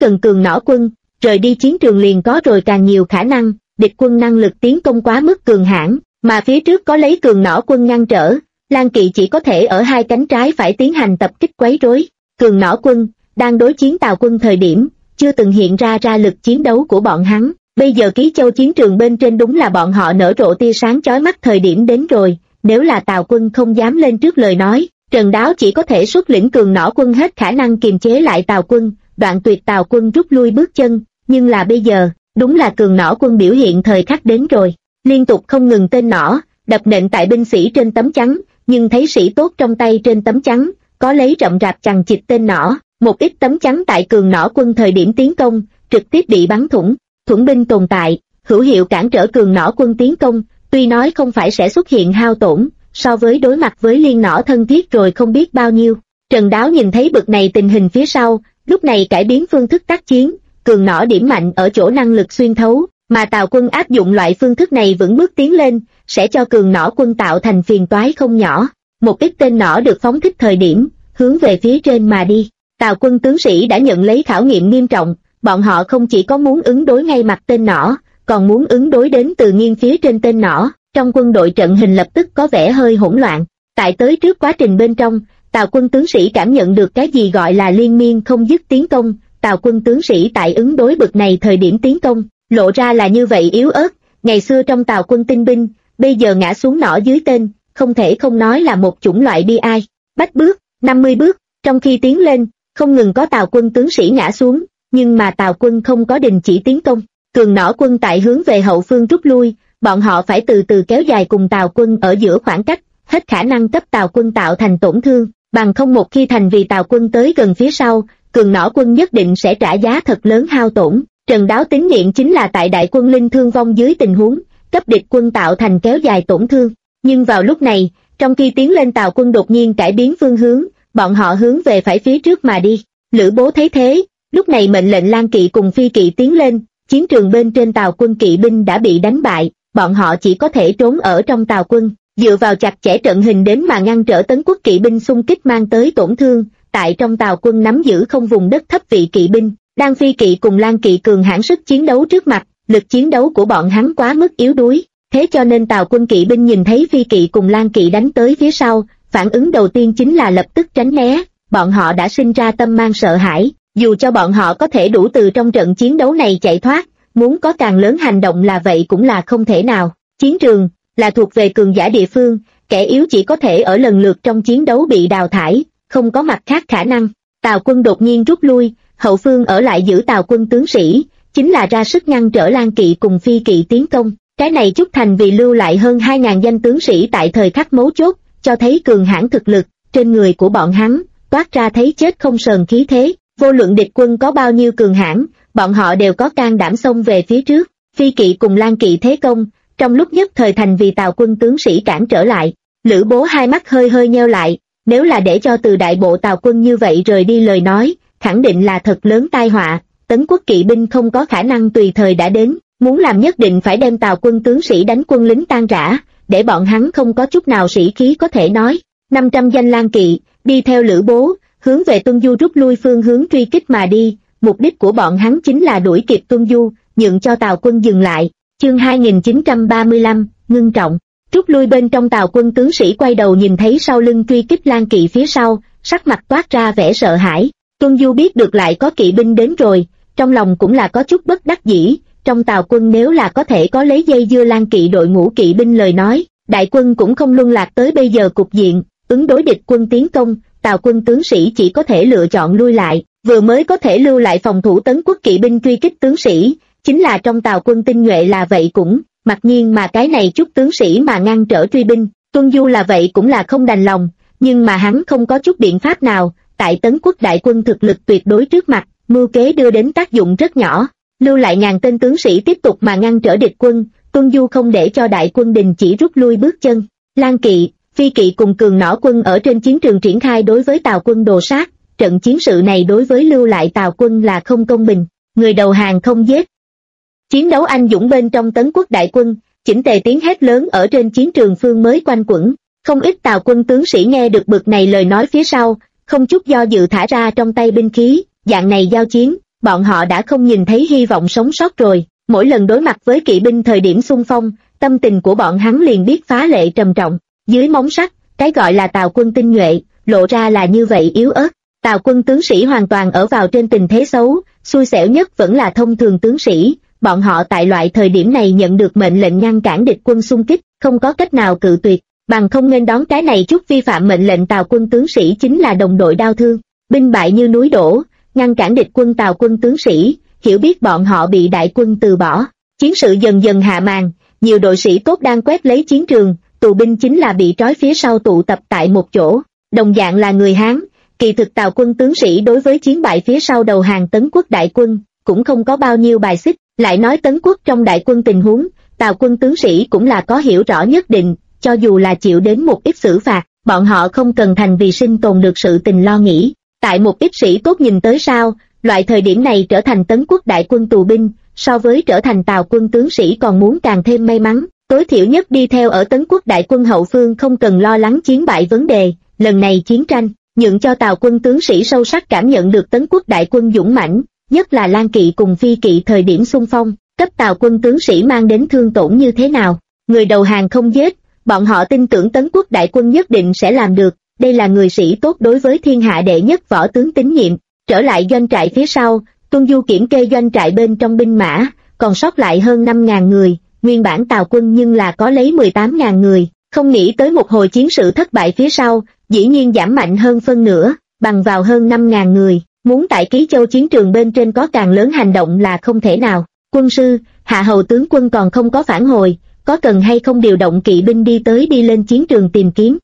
cần cường nỏ quân, rời đi chiến trường liền có rồi càng nhiều khả năng, địch quân năng lực tiến công quá mức cường hãn, mà phía trước có lấy cường nỏ quân ngăn trở, Lan Kỵ chỉ có thể ở hai cánh trái phải tiến hành tập kích quấy rối. Cường nỏ quân đang đối chiến Tào quân thời điểm chưa từng hiện ra lực chiến đấu của bọn hắn, bây giờ Ký Châu chiến trường bên trên đúng là bọn họ nở rộ tia sáng chói mắt thời điểm đến rồi. Nếu là Tào quân không dám lên trước lời nói, Trần Đáo chỉ có thể xuất lĩnh cường nỏ quân hết khả năng kiềm chế lại Tào quân, đoạn tuyệt Tào quân rút lui bước chân, nhưng là bây giờ, đúng là cường nỏ quân biểu hiện thời khắc đến rồi, liên tục không ngừng tên nỏ, đập nện tại binh sĩ trên tấm chắn, nhưng thấy sĩ tốt trong tay trên tấm chắn, có lấy rậm rạp chằng chịt tên nỏ, một ít tấm chắn tại cường nỏ quân thời điểm tiến công, trực tiếp bị bắn thủng, thủng binh tồn tại, hữu hiệu cản trở cường nỏ quân tiến công, tuy nói không phải sẽ xuất hiện hao tổn, so với đối mặt với liên nỏ thân thiết rồi không biết bao nhiêu. Trần Đáo nhìn thấy bực này tình hình phía sau, lúc này cải biến phương thức tác chiến, cường nỏ điểm mạnh ở chỗ năng lực xuyên thấu, mà Tào quân áp dụng loại phương thức này vững bước tiến lên, sẽ cho cường nỏ quân tạo thành phiền toái không nhỏ. Một ít tên nỏ được phóng thích thời điểm, hướng về phía trên mà đi. Tào quân tướng sĩ đã nhận lấy khảo nghiệm nghiêm trọng, bọn họ không chỉ có muốn ứng đối ngay mặt tên nỏ, còn muốn ứng đối đến từ nghiêng phía trên tên nỏ. Trong quân đội trận hình lập tức có vẻ hơi hỗn loạn. Tại tới trước quá trình bên trong, Tào quân tướng sĩ cảm nhận được cái gì gọi là liên miên không dứt tiến công. Tào quân tướng sĩ tại ứng đối bực này thời điểm tiến công, lộ ra là như vậy yếu ớt. Ngày xưa trong Tào quân tinh binh, bây giờ ngã xuống nỏ dưới tên, không thể không nói là một chủng loại bi ai. Bách bước, 50 bước, trong khi tiến lên, không ngừng có Tào quân tướng sĩ ngã xuống, nhưng mà Tào quân không có đình chỉ tiến công. Cường nỏ quân tại hướng về hậu phương rút lui, bọn họ phải từ từ kéo dài cùng Tào quân ở giữa khoảng cách, hết khả năng cấp Tào quân tạo thành tổn thương, bằng không một khi thành vì Tào quân tới gần phía sau, cường nỏ quân nhất định sẽ trả giá thật lớn hao tổn. Trần Đáo tín nhiệm chính là tại đại quân linh thương vong dưới tình huống, cấp địch quân tạo thành kéo dài tổn thương. Nhưng vào lúc này, trong khi tiến lên Tào quân đột nhiên cải biến phương hướng, bọn họ hướng về phải phía trước mà đi. Lữ Bố thấy thế, lúc này mệnh lệnh Lan Kỵ cùng Phi Kỵ tiến lên, chiến trường bên trên Tào quân kỵ binh đã bị đánh bại, bọn họ chỉ có thể trốn ở trong Tào quân, dựa vào chặt chẽ trận hình đến mà ngăn trở Tấn quốc kỵ binh xung kích mang tới tổn thương. Tại trong Tào quân nắm giữ không vùng đất thấp vị kỵ binh, đang Phi Kỵ cùng Lan Kỵ cường hãn sức chiến đấu trước mặt, lực chiến đấu của bọn hắn quá mức yếu đuối, thế cho nên Tào quân kỵ binh nhìn thấy Phi Kỵ cùng Lan Kỵ đánh tới phía sau, phản ứng đầu tiên chính là lập tức tránh né. Bọn họ đã sinh ra tâm mang sợ hãi, dù cho bọn họ có thể đủ từ trong trận chiến đấu này chạy thoát, muốn có càng lớn hành động là vậy cũng là không thể nào. Chiến trường là thuộc về cường giả địa phương, kẻ yếu chỉ có thể ở lần lượt trong chiến đấu bị đào thải, không có mặt khác khả năng. Tào quân đột nhiên rút lui, hậu phương ở lại giữ Tào quân tướng sĩ, chính là ra sức ngăn trở Lan Kỵ cùng Phi Kỵ tiến công. Cái này Trúc Thành vì lưu lại hơn 2.000 danh tướng sĩ tại thời khắc mấu chốt, cho thấy cường hãn thực lực, trên người của bọn hắn, toát ra thấy chết không sờn khí thế. Vô luận địch quân có bao nhiêu cường hãn, bọn họ đều có can đảm xông về phía trước. Phi Kỵ cùng Lan Kỵ thế công, trong lúc nhất thời thành vì Tào quân tướng sĩ cản trở lại. Lữ Bố hai mắt hơi hơi nheo lại, nếu là để cho từ đại bộ Tào quân như vậy rời đi lời nói, khẳng định là thật lớn tai họa. Tấn quốc kỵ binh không có khả năng tùy thời đã đến, muốn làm nhất định phải đem Tào quân tướng sĩ đánh quân lính tan rã, để bọn hắn không có chút nào sĩ khí có thể nói. 500 danh Lan Kỵ đi theo Lữ Bố, hướng về Tuân Du rút lui phương hướng truy kích mà đi. Mục đích của bọn hắn chính là đuổi kịp Tuân Du, nhượng cho Tào quân dừng lại. Chương 2935, ngưng trọng. Rút lui bên trong Tào quân tướng sĩ quay đầu nhìn thấy sau lưng truy kích Lan Kỵ phía sau, sắc mặt toát ra vẻ sợ hãi. Tuân Du biết được lại có kỵ binh đến rồi, trong lòng cũng là có chút bất đắc dĩ. Trong Tào quân nếu là có thể có lấy dây dưa Lan Kỵ đội ngũ kỵ binh lời nói, đại quân cũng không luân lạc tới bây giờ cục diện. Ứng đối địch quân tiến công, Tào quân tướng sĩ chỉ có thể lựa chọn lui lại, vừa mới có thể lưu lại phòng thủ Tấn quốc kỵ binh truy kích tướng sĩ, chính là trong Tào quân tinh nhuệ là vậy cũng, mặc nhiên mà cái này chút tướng sĩ mà ngăn trở truy binh, Tuân Du là vậy cũng là không đành lòng, nhưng mà hắn không có chút biện pháp nào. Tại Tấn quốc đại quân thực lực tuyệt đối trước mặt, mưu kế đưa đến tác dụng rất nhỏ, lưu lại ngàn tên tướng sĩ tiếp tục mà ngăn trở địch quân. Tuân Du không để cho đại quân đình chỉ rút lui bước chân. Lan Kỵ, Phi Kỵ cùng cường nỏ quân ở trên chiến trường triển khai đối với Tào quân đồ sát, trận chiến sự này đối với lưu lại Tào quân là không công bình, người đầu hàng không giết. Chiến đấu anh dũng bên trong Tấn quốc đại quân, chỉnh tề tiếng hét lớn ở trên chiến trường phương mới quanh quẩn, không ít Tào quân tướng sĩ nghe được bực này lời nói phía sau, không chút do dự thả ra trong tay binh khí, dạng này giao chiến, bọn họ đã không nhìn thấy hy vọng sống sót rồi. Mỗi lần đối mặt với kỵ binh thời điểm xung phong, tâm tình của bọn hắn liền biết phá lệ trầm trọng. Dưới móng sắt, cái gọi là Tào quân tinh nhuệ, lộ ra là như vậy yếu ớt. Tào quân tướng sĩ hoàn toàn ở vào trên tình thế xấu, xui xẻo nhất vẫn là thông thường tướng sĩ. Bọn họ tại loại thời điểm này nhận được mệnh lệnh ngăn cản địch quân xung kích, không có cách nào cự tuyệt, bằng không nên đón cái này chút vi phạm mệnh lệnh Tào quân tướng sĩ chính là đồng đội đau thương, binh bại như núi đổ, ngăn cản địch quân Tào quân tướng sĩ, hiểu biết bọn họ bị đại quân từ bỏ. Chiến sự dần dần hạ màn, nhiều đội sĩ tốt đang quét lấy chiến trường, tù binh chính là bị trói phía sau tụ tập tại một chỗ, đồng dạng là người Hán. Kỳ thực Tào quân tướng sĩ đối với chiến bại phía sau đầu hàng Tấn quốc đại quân cũng không có bao nhiêu bài xích. Lại nói Tấn quốc trong đại quân tình huống, Tào quân tướng sĩ cũng là có hiểu rõ nhất định, cho dù là chịu đến một ít xử phạt, bọn họ không cần thành vì sinh tồn được sự tình lo nghĩ. Tại một ít sĩ tốt nhìn tới sao, loại thời điểm này trở thành Tấn quốc đại quân tù binh, so với trở thành Tào quân tướng sĩ còn muốn càng thêm may mắn, tối thiểu nhất đi theo ở Tấn quốc đại quân hậu phương không cần lo lắng chiến bại vấn đề. Lần này chiến tranh, nhượng cho Tào quân tướng sĩ sâu sắc cảm nhận được Tấn quốc đại quân dũng mãnh, nhất là Lan kỵ cùng Phi kỵ thời điểm xung phong, cấp Tào quân tướng sĩ mang đến thương tổn như thế nào. Người đầu hàng không giết, bọn họ tin tưởng Tấn quốc đại quân nhất định sẽ làm được, đây là người sĩ tốt đối với thiên hạ đệ nhất võ tướng tín nhiệm. Trở lại doanh trại phía sau, Tuân Du kiểm kê doanh trại bên trong binh mã, còn sót lại hơn 5.000 người, nguyên bản Tào quân nhưng là có lấy 18.000 người, không nghĩ tới một hồi chiến sự thất bại phía sau, dĩ nhiên giảm mạnh hơn phân nửa, bằng vào hơn 5.000 người, muốn tại Ký Châu chiến trường bên trên có càng lớn hành động là không thể nào. Quân sư, Hạ hầu tướng quân còn không có phản hồi, có cần hay không điều động kỵ binh đi lên chiến trường tìm kiếm?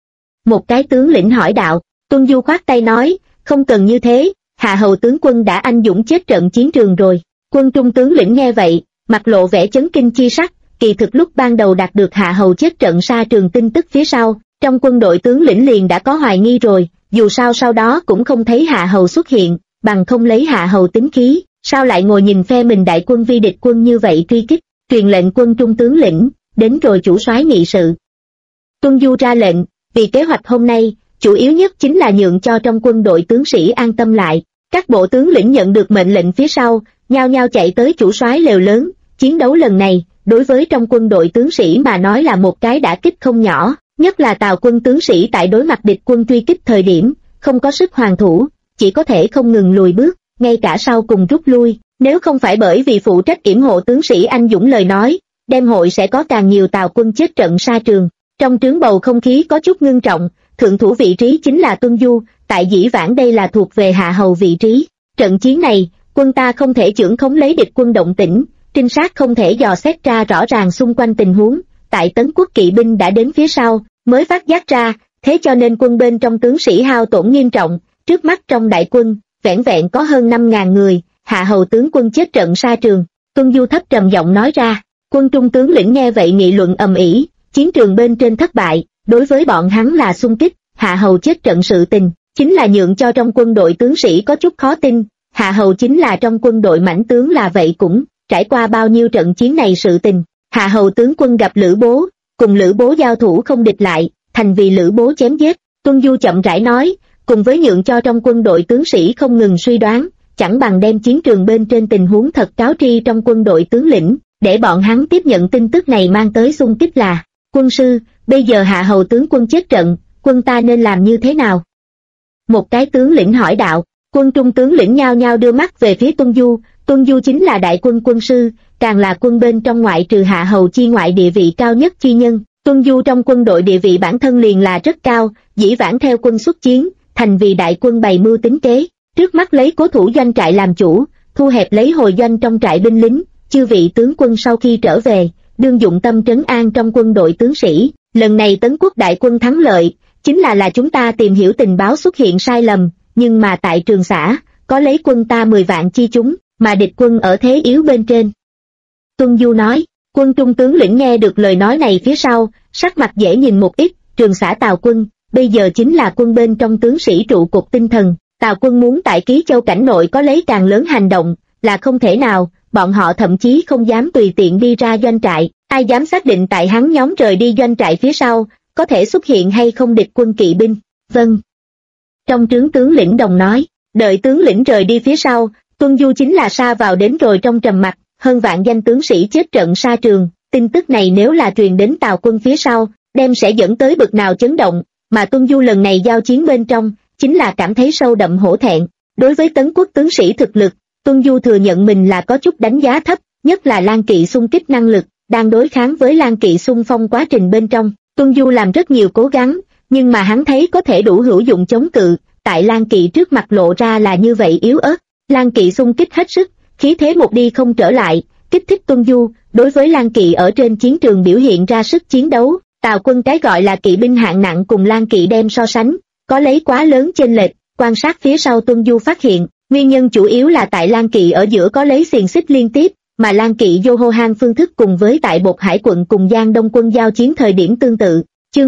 Một cái tướng lĩnh hỏi đạo. Tuân Du khoát tay nói, không cần như thế, Hạ hầu tướng quân đã anh dũng chết trận chiến trường rồi. Quân trung tướng lĩnh nghe vậy, mặt lộ vẻ chấn kinh chi sắc, kỳ thực lúc ban đầu đạt được Hạ hầu chết trận xa trường tin tức phía sau, trong quân đội tướng lĩnh liền đã có hoài nghi rồi, dù sao sau đó cũng không thấy Hạ hầu xuất hiện, bằng không lấy Hạ hầu tính khí, sao lại ngồi nhìn phe mình đại quân vi địch quân như vậy truy kích. Truyền lệnh quân trung tướng lĩnh, đến rồi chủ soái nghị sự. Tuân Du ra lệnh, vì kế hoạch hôm nay, chủ yếu nhất chính là nhượng cho trong quân đội tướng sĩ an tâm lại. Các bộ tướng lĩnh nhận được mệnh lệnh phía sau, nhao nhao chạy tới chủ soái lều lớn. Chiến đấu lần này, đối với trong quân đội tướng sĩ mà nói là một cái đả kích không nhỏ, nhất là Tào quân tướng sĩ tại đối mặt địch quân truy kích thời điểm, không có sức hoàn thủ, chỉ có thể không ngừng lùi bước, ngay cả sau cùng rút lui. Nếu không phải bởi vì phụ trách yểm hộ tướng sĩ anh dũng lời nói, đêm hội sẽ có càng nhiều Tào quân chết trận xa trường. Trong trướng bầu không khí có chút ngưng trọng, thượng thủ vị trí chính là Tuân Du, tại dĩ vãng đây là thuộc về Hạ hầu vị trí. Trận chiến này, quân ta không thể chưởng khống lấy địch quân động tĩnh, trinh sát không thể dò xét ra rõ ràng xung quanh tình huống, tại Tấn quốc kỵ binh đã đến phía sau, mới phát giác ra, thế cho nên quân bên trong tướng sĩ hao tổn nghiêm trọng, trước mắt trong đại quân, vẻn vẹn có hơn 5.000 người. Hạ hầu tướng quân chết trận xa trường. Tuân Du thấp trầm giọng nói ra. Quân trung tướng lĩnh nghe vậy nghị luận ầm ĩ, chiến trường bên trên thất bại, đối với bọn hắn là xung kích. Hạ hầu chết trận sự tình, chính là nhượng cho trong quân đội tướng sĩ có chút khó tin. Hạ hầu chính là trong quân đội mãnh tướng là vậy cũng, trải qua bao nhiêu trận chiến này sự tình. Hạ hầu tướng quân gặp Lữ Bố, cùng Lữ Bố giao thủ không địch lại, thành vì Lữ Bố chém giết. Tuân Du chậm rãi nói, cùng với nhượng cho trong quân đội tướng sĩ không ngừng suy đoán, chẳng bằng đem chiến trường bên trên tình huống thật cáo tri trong quân đội tướng lĩnh, để bọn hắn tiếp nhận tin tức này mang tới xung kích là. Quân sư, bây giờ Hạ hầu tướng quân chết trận, quân ta nên làm như thế nào? Một cái tướng lĩnh hỏi đạo. Quân trung tướng lĩnh nhao nhao đưa mắt về phía Tuân Du. Tuân Du chính là đại quân quân sư, càng là quân bên trong ngoại trừ Hạ hầu chi ngoại địa vị cao nhất chi nhân. Tuân Du trong quân đội địa vị bản thân liền là rất cao, dĩ vãng theo quân xuất chiến, thành vì đại quân bày mưu tính kế. Trước mắt lấy cố thủ doanh trại làm chủ, thu hẹp lấy hồi doanh trong trại binh lính. Chư vị tướng quân sau khi trở về, đương dụng tâm trấn an trong quân đội tướng sĩ. Lần này Tấn quốc đại quân thắng lợi, chính là chúng ta tìm hiểu tình báo xuất hiện sai lầm, nhưng mà tại Trường Xã, có lấy quân ta 10 vạn chi chúng, mà địch quân ở thế yếu bên trên. Tuân Du nói. Quân trung tướng lĩnh nghe được lời nói này phía sau, sắc mặt dễ nhìn một ít. Trường Xã Tào quân, bây giờ chính là quân bên trong tướng sĩ trụ cột tinh thần. Tào quân muốn tại Ký Châu cảnh nội có lấy càng lớn hành động, là không thể nào, bọn họ thậm chí không dám tùy tiện đi ra doanh trại, ai dám xác định tại hắn nhóm rời đi doanh trại phía sau, có thể xuất hiện hay không địch quân kỵ binh. Vâng. Trong trướng tướng lĩnh đồng nói, đợi tướng lĩnh rời đi phía sau, Tuân Du chính là sa vào đến rồi trong trầm mặc, hơn vạn danh tướng sĩ chết trận sa trường, tin tức này nếu là truyền đến Tào quân phía sau, đem sẽ dẫn tới bực nào chấn động, mà Tuân Du lần này giao chiến bên trong, chính là cảm thấy sâu đậm hổ thẹn. Đối với Tấn quốc tướng sĩ thực lực, Tuân Du thừa nhận mình là có chút đánh giá thấp, nhất là Lan Kỵ xung kích năng lực, đang đối kháng với Lan Kỵ xung phong quá trình bên trong. Tuân Du làm rất nhiều cố gắng, nhưng mà hắn thấy có thể đủ hữu dụng chống cự, tại Lan Kỵ trước mặt lộ ra là như vậy yếu ớt. Lan Kỵ xung kích hết sức, khí thế một đi không trở lại, kích thích Tuân Du. Đối với Lan Kỵ ở trên chiến trường biểu hiện ra sức chiến đấu, Tào quân cái gọi là kỵ binh hạng nặng cùng Lan Kỵ đem so sánh, có lấy quá lớn chênh lệch. Quan sát phía sau Tuân Du phát hiện, nguyên nhân chủ yếu là tại Lan Kỵ ở giữa có lấy xiềng xích liên tiếp, mà Lan Kỵ Yohohan phương thức cùng với tại Bột Hải quận cùng Giang Đông quân giao chiến thời điểm tương tự. Chương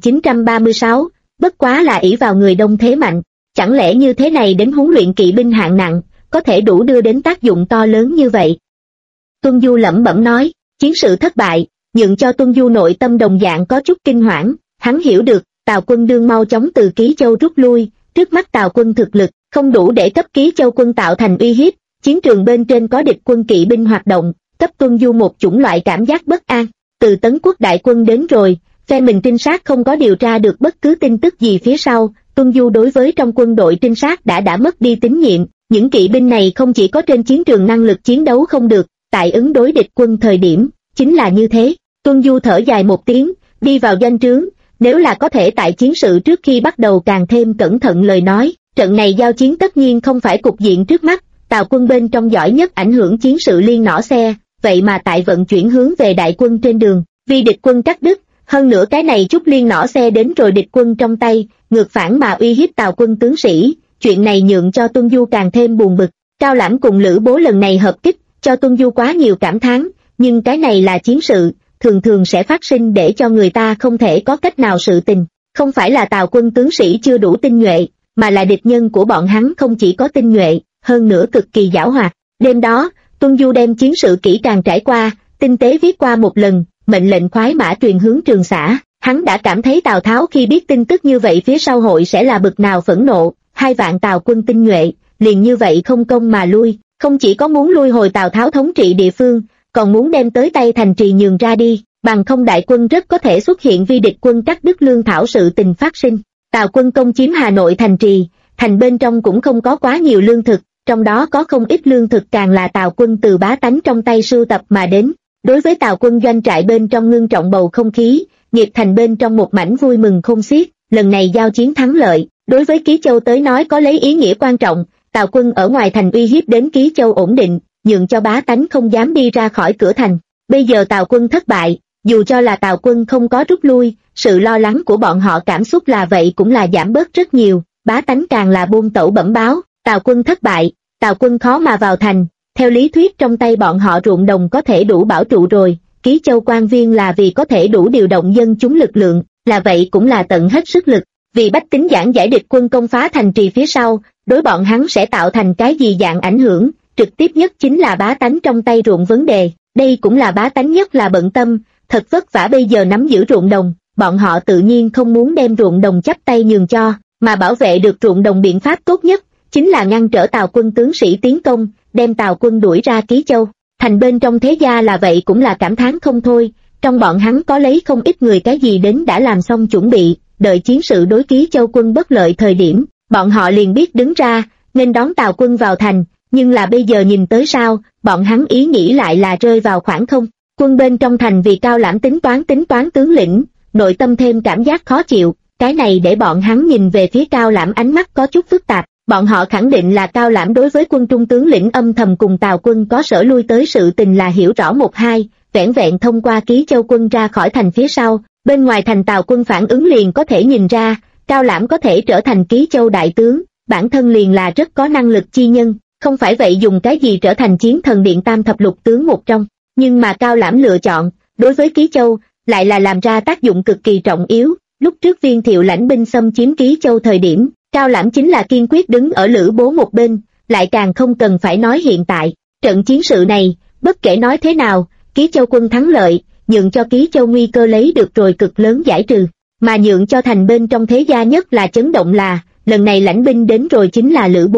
2936, bất quá là ỷ vào người đông thế mạnh, chẳng lẽ như thế này đến huấn luyện kỵ binh hạng nặng, có thể đủ đưa đến tác dụng to lớn như vậy? Tuân Du lẩm bẩm nói, chiến sự thất bại, nhượng cho Tuân Du nội tâm đồng dạng có chút kinh hoảng, hắn hiểu được, Tào quân đương mau chóng từ Ký Châu rút lui, trước mắt Tào quân thực lực, không đủ để cấp Ký Châu quân tạo thành uy hiếp, chiến trường bên trên có địch quân kỵ binh hoạt động, cấp Tuân Du một chủng loại cảm giác bất an. Từ Tấn quốc đại quân đến rồi, phe mình trinh sát không có điều tra được bất cứ tin tức gì phía sau, Tuân Du đối với trong quân đội trinh sát đã mất đi tín nhiệm, những kỵ binh này không chỉ có trên chiến trường năng lực chiến đấu không được, tại ứng đối địch quân thời điểm, chính là như thế. Tuân Du thở dài một tiếng, đi vào doanh trướng, nếu là có thể tại chiến sự trước khi bắt đầu càng thêm cẩn thận lời nói, trận này giao chiến tất nhiên không phải cục diện trước mắt, Tào quân bên trong giỏi nhất ảnh hưởng chiến sự liên nỏ xe, vậy mà tại vận chuyển hướng về đại quân trên đường, vì địch quân cắt đứt, hơn nữa cái này chút liên nỏ xe đến rồi địch quân trong tay, ngược phản mà uy hiếp Tào quân tướng sĩ, chuyện này nhượng cho Tuân Du càng thêm buồn bực. Cao Lãm cùng Lữ Bố lần này hợp kích, cho Tuân Du quá nhiều cảm thán, nhưng cái này là chiến sự, thường thường sẽ phát sinh để cho người ta không thể có cách nào sự tình, không phải là Tào quân tướng sĩ chưa đủ tinh nhuệ, mà là địch nhân của bọn hắn không chỉ có tinh nhuệ, hơn nữa cực kỳ giảo hoạt. Đêm đó, Tuân Du đem chiến sự kỹ càng trải qua, tinh tế viết qua một lần, mệnh lệnh khoái mã truyền hướng Trường Xã. Hắn đã cảm thấy Tào Tháo khi biết tin tức như vậy phía sau hội sẽ là bực nào phẫn nộ, 2 vạn Tào quân tinh nhuệ, liền như vậy không công mà lui, không chỉ có muốn lui hồi Tào Tháo thống trị địa phương, còn muốn đem tới tay thành trì nhường ra đi, bằng không đại quân rất có thể xuất hiện vi địch quân cắt đứt lương thảo sự tình phát sinh. Tào quân công chiếm Hà Nội thành trì, thành bên trong cũng không có quá nhiều lương thực, trong đó có không ít lương thực càng là Tào quân từ bá tánh trong tay sưu tập mà đến. Đối với Tào quân doanh trại bên trong ngưng trọng bầu không khí, Nhiệt Thành bên trong một mảnh vui mừng khôn xiết, lần này giao chiến thắng lợi, đối với Ký Châu tới nói có lấy ý nghĩa quan trọng, Tào quân ở ngoài thành uy hiếp đến Ký Châu ổn định, nhượng cho bá tánh không dám đi ra khỏi cửa thành. Bây giờ Tào quân thất bại, dù cho là Tào quân không có rút lui, sự lo lắng của bọn họ cảm xúc là vậy cũng là giảm bớt rất nhiều, bá tánh càng là buôn tẩu bẩm báo, Tào quân thất bại, Tào quân khó mà vào thành, theo lý thuyết trong tay bọn họ ruộng đồng có thể đủ bảo trụ rồi, Ký Châu quan viên là vì có thể đủ điều động dân chúng lực lượng, là vậy cũng là tận hết sức lực, vì bách tính giảng giải địch quân công phá thành trì phía sau, đối bọn hắn sẽ tạo thành cái gì dạng ảnh hưởng, trực tiếp nhất chính là bá tánh trong tay ruộng vấn đề, đây cũng là bá tánh nhất là bận tâm, thật vất vả bây giờ nắm giữ ruộng đồng, bọn họ tự nhiên không muốn đem ruộng đồng chắp tay nhường cho, mà bảo vệ được ruộng đồng biện pháp tốt nhất, chính là ngăn trở Tào quân tướng sĩ tiến công, đem Tào quân đuổi ra Ký Châu. Thành bên trong thế gia là vậy cũng là cảm thán không thôi, trong bọn hắn có lấy không ít người cái gì đến đã làm xong chuẩn bị, đợi chiến sự đối Ký Châu quân bất lợi thời điểm, bọn họ liền biết đứng ra, nên đón Tào quân vào thành, nhưng là bây giờ nhìn tới sao, bọn hắn ý nghĩ lại là rơi vào khoảng không. Quân bên trong thành vì Cao Lãm tính toán tướng lĩnh, nội tâm thêm cảm giác khó chịu, cái này để bọn hắn nhìn về phía Cao Lãm ánh mắt có chút phức tạp. Bọn họ khẳng định là Cao Lãm đối với quân trung tướng lĩnh âm thầm cùng Tào quân có sở lui tới sự tình là hiểu rõ một hai, vẻn vẹn thông qua Ký Châu quân ra khỏi thành phía sau, bên ngoài thành Tào quân phản ứng liền có thể nhìn ra, Cao Lãm có thể trở thành Ký Châu đại tướng, bản thân liền là rất có năng lực chi nhân, không phải vậy dùng cái gì trở thành chiến thần điện tam thập lục tướng một trong, nhưng mà Cao Lãm lựa chọn, đối với Ký Châu, lại là làm ra tác dụng cực kỳ trọng yếu, lúc trước Viên Thiệu lãnh binh xâm chiếm Ký Châu thời điểm, Cao Lãm chính là kiên quyết đứng ở Lữ Bố một bên, lại càng không cần phải nói hiện tại, trận chiến sự này, bất kể nói thế nào, Ký Châu quân thắng lợi, nhượng cho Ký Châu nguy cơ lấy được rồi cực lớn giải trừ, mà nhượng cho thành bên trong thế gia nhất là chấn động là, lần này lãnh binh đến rồi chính là Lữ Bố,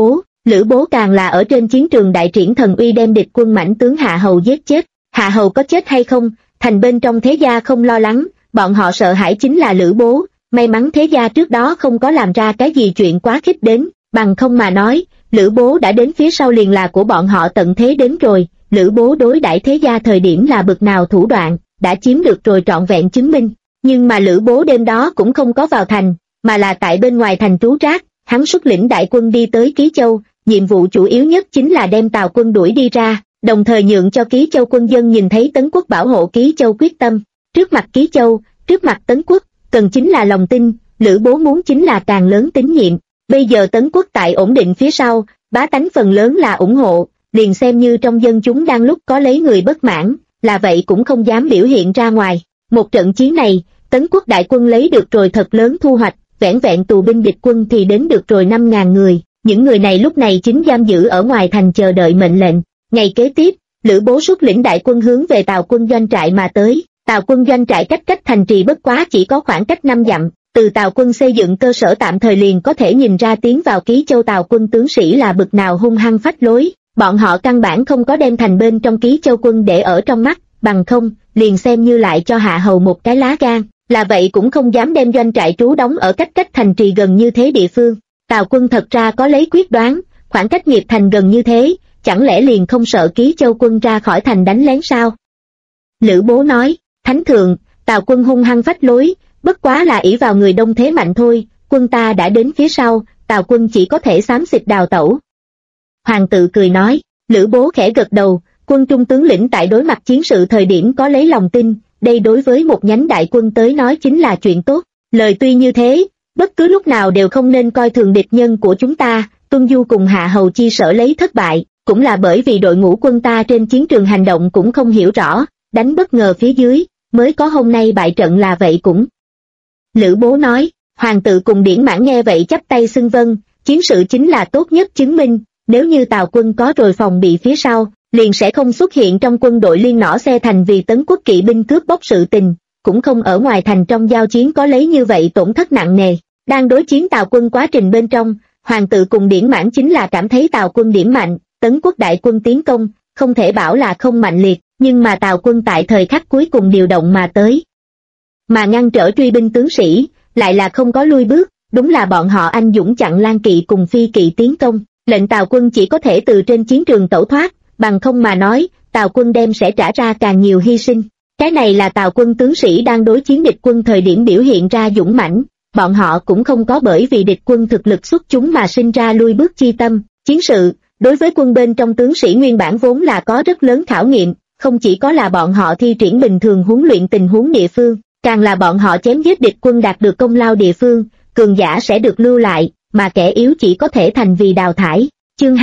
Lữ Bố càng là ở trên chiến trường đại triển thần uy đem địch quân mãnh tướng Hạ Hầu giết chết. Hạ Hầu có chết hay không, thành bên trong thế gia không lo lắng, bọn họ sợ hãi chính là Lữ Bố, may mắn thế gia trước đó không có làm ra cái gì chuyện quá khích đến, bằng không mà nói, Lữ Bố đã đến phía sau liền là của bọn họ tận thế đến rồi. Lữ Bố đối đãi thế gia thời điểm là bực nào thủ đoạn, đã chiếm được rồi trọn vẹn chứng minh. Nhưng mà Lữ Bố đêm đó cũng không có vào thành, mà là tại bên ngoài thành trú trác, hắn xuất lĩnh đại quân đi tới Ký Châu, nhiệm vụ chủ yếu nhất chính là đem Tào quân đuổi đi ra, đồng thời nhượng cho Ký Châu quân dân nhìn thấy Tấn Quốc bảo hộ Ký Châu quyết tâm. Trước mặt Ký Châu, trước mặt Tấn Quốc, cần chính là lòng tin, Lữ Bố muốn chính là càng lớn tín nhiệm. Bây giờ Tấn Quốc tại ổn định phía sau, bá tánh phần lớn là ủng hộ, liền xem như trong dân chúng đang lúc có lấy người bất mãn, là vậy cũng không dám biểu hiện ra ngoài. Một trận chiến này, Tấn Quốc đại quân lấy được rồi thật lớn thu hoạch, vẻn vẹn tù binh địch quân thì đến được rồi 5.000 người, những người này lúc này chính giam giữ ở ngoài thành chờ đợi mệnh lệnh. Ngày kế tiếp, Lữ Bố xuất lĩnh đại quân hướng về Tào quân doanh trại mà tới. Tào quân doanh trại cách thành trì bất quá chỉ có khoảng cách 5 dặm, từ Tào quân xây dựng cơ sở tạm thời liền có thể nhìn ra tiến vào Ký Châu Tào quân tướng sĩ là bực nào hung hăng phách lối. Bọn họ căn bản không có đem thành bên trong Ký Châu quân để ở trong mắt, bằng không, liền xem như lại cho Hạ Hầu một cái lá gan, là vậy cũng không dám đem doanh trại trú đóng ở cách thành trì gần như thế địa phương. Tào quân thật ra có lấy quyết đoán, khoảng cách nghiệp thành gần như thế, chẳng lẽ liền không sợ Ký Châu quân ra khỏi thành đánh lén sao? Lữ Bố nói, Thánh thượng, Tào quân hung hăng phách lối, bất quá là ỷ vào người đông thế mạnh thôi, quân ta đã đến phía sau, Tào quân chỉ có thể xám xịt đào tẩu. Hoàng tự cười nói, Lữ Bố khẽ gật đầu, quân trung tướng lĩnh tại đối mặt chiến sự thời điểm có lấy lòng tin, đây đối với một nhánh đại quân tới nói chính là chuyện tốt. Lời tuy như thế, bất cứ lúc nào đều không nên coi thường địch nhân của chúng ta. Tuân Du cùng Hạ Hầu chi sở lấy thất bại, cũng là bởi vì đội ngũ quân ta trên chiến trường hành động cũng không hiểu rõ, đánh bất ngờ phía dưới, mới có hôm nay bại trận là vậy cũng. Lữ Bố nói, Hoàng tự cùng Điển Mãn nghe vậy chắp tay xưng vâng, chiến sự chính là tốt nhất chứng minh, nếu như Tào quân có rồi phòng bị phía sau, liền sẽ không xuất hiện trong quân đội liên nỏ xe thành vì Tấn Quốc kỵ binh cướp bóc sự tình, cũng không ở ngoài thành trong giao chiến có lấy như vậy tổn thất nặng nề. Đang đối chiến Tào quân quá trình bên trong, Hoàng tự cùng Điển Mãn chính là cảm thấy Tào quân điểm mạnh, Tấn Quốc đại quân tiến công, không thể bảo là không mạnh liệt, nhưng mà Tào quân tại thời khắc cuối cùng điều động mà tới, mà ngăn trở truy binh tướng sĩ, lại là không có lui bước, đúng là bọn họ anh dũng chặn Lan kỵ cùng Phi kỵ tiến công, lệnh Tào quân chỉ có thể từ trên chiến trường tẩu thoát, bằng không mà nói, Tào quân đem sẽ trả ra càng nhiều hy sinh. Cái này là Tào quân tướng sĩ đang đối chiến địch quân thời điểm biểu hiện ra dũng mãnh, bọn họ cũng không có bởi vì địch quân thực lực xuất chúng mà sinh ra lui bước chi tâm. Chiến sự, đối với quân bên trong tướng sĩ nguyên bản vốn là có rất lớn khảo nghiệm, không chỉ có là bọn họ thi triển bình thường huấn luyện tình huống địa phương, càng là bọn họ chém giết địch quân đạt được công lao địa phương, cường giả sẽ được lưu lại, mà kẻ yếu chỉ có thể thành vì đào thải. Chương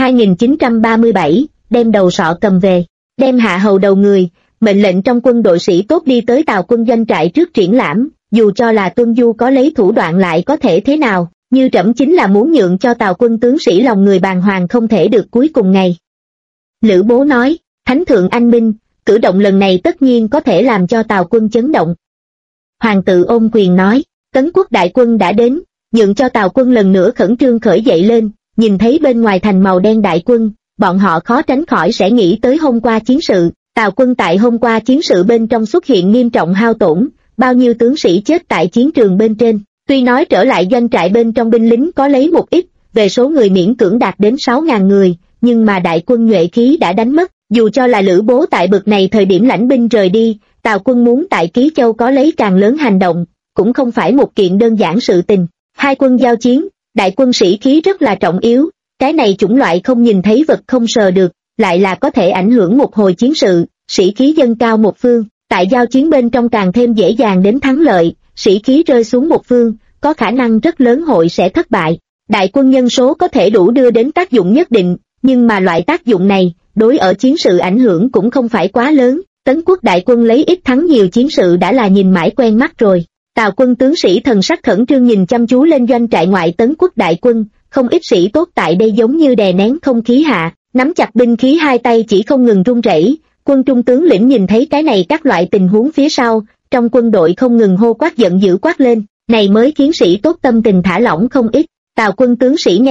2937, đem đầu sọ cầm về, đem Hạ Hầu đầu người, mệnh lệnh trong quân đội sĩ tốt đi tới Tào quân doanh trại trước triển lãm, dù cho là Tuân Du có lấy thủ đoạn lại có thể thế nào, như trẫm chính là muốn nhượng cho Tào quân tướng sĩ lòng người bàng hoàng không thể được cuối cùng ngày. Lữ Bố nói, Thánh thượng anh minh, cử động lần này tất nhiên có thể làm cho Tào quân chấn động. Hoàng tự ôm quyền nói, Tấn Quốc đại quân đã đến, nhượng cho Tào quân lần nữa khẩn trương khởi dậy lên, nhìn thấy bên ngoài thành màu đen đại quân, bọn họ khó tránh khỏi sẽ nghĩ tới hôm qua chiến sự. Tào quân tại hôm qua chiến sự bên trong xuất hiện nghiêm trọng hao tổn, bao nhiêu tướng sĩ chết tại chiến trường bên trên. Tuy nói trở lại doanh trại bên trong binh lính có lấy một ít, về số người miễn cưỡng đạt đến 6.000 người, nhưng mà đại quân nhuệ khí đã đánh mất. Dù cho là Lữ Bố tại bực này thời điểm lãnh binh rời đi, Tào quân muốn tại Ký Châu có lấy càng lớn hành động, cũng không phải một kiện đơn giản sự tình. Hai quân giao chiến, đại quân sĩ khí rất là trọng yếu, cái này chủng loại không nhìn thấy vật không sờ được, lại là có thể ảnh hưởng một hồi chiến sự, sĩ khí dâng cao một phương, tại giao chiến bên trong càng thêm dễ dàng đến thắng lợi, sĩ khí rơi xuống một phương, có khả năng rất lớn hội sẽ thất bại. Đại quân nhân số có thể đủ đưa đến tác dụng nhất định, nhưng mà loại tác dụng này, đối ở chiến sự ảnh hưởng cũng không phải quá lớn. Tấn Quốc đại quân lấy ít thắng nhiều chiến sự đã là nhìn mãi quen mắt rồi. Tào quân tướng sĩ thần sắc khẩn trương nhìn chăm chú lên doanh trại ngoại Tấn Quốc đại quân, không ít sĩ tốt tại đây giống như đè nén không khí hạ, nắm chặt binh khí hai tay chỉ không ngừng run rẩy. Quân trung tướng lĩnh nhìn thấy cái này các loại tình huống phía sau, trong quân đội không ngừng hô quát giận dữ quát lên, này mới khiến sĩ tốt tâm tình thả lỏng không ít. Tào quân tướng sĩ nghe,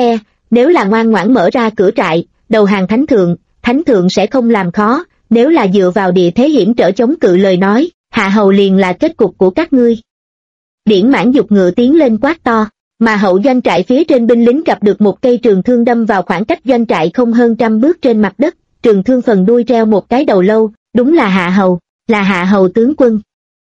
nếu là ngoan ngoãn mở ra cửa trại, đầu hàng thánh thượng sẽ không làm khó, nếu là dựa vào địa thế hiểm trở chống cự lời nói, hạ hầu liền là kết cục của các ngươi. Điển Mãn giục ngựa tiến lên quát to, mà hậu doanh trại phía trên binh lính gặp được một cây trường thương đâm vào khoảng cách doanh trại không hơn 100 bước trên mặt đất, trường thương phần đuôi treo một cái đầu lâu, đúng là hạ hầu tướng quân.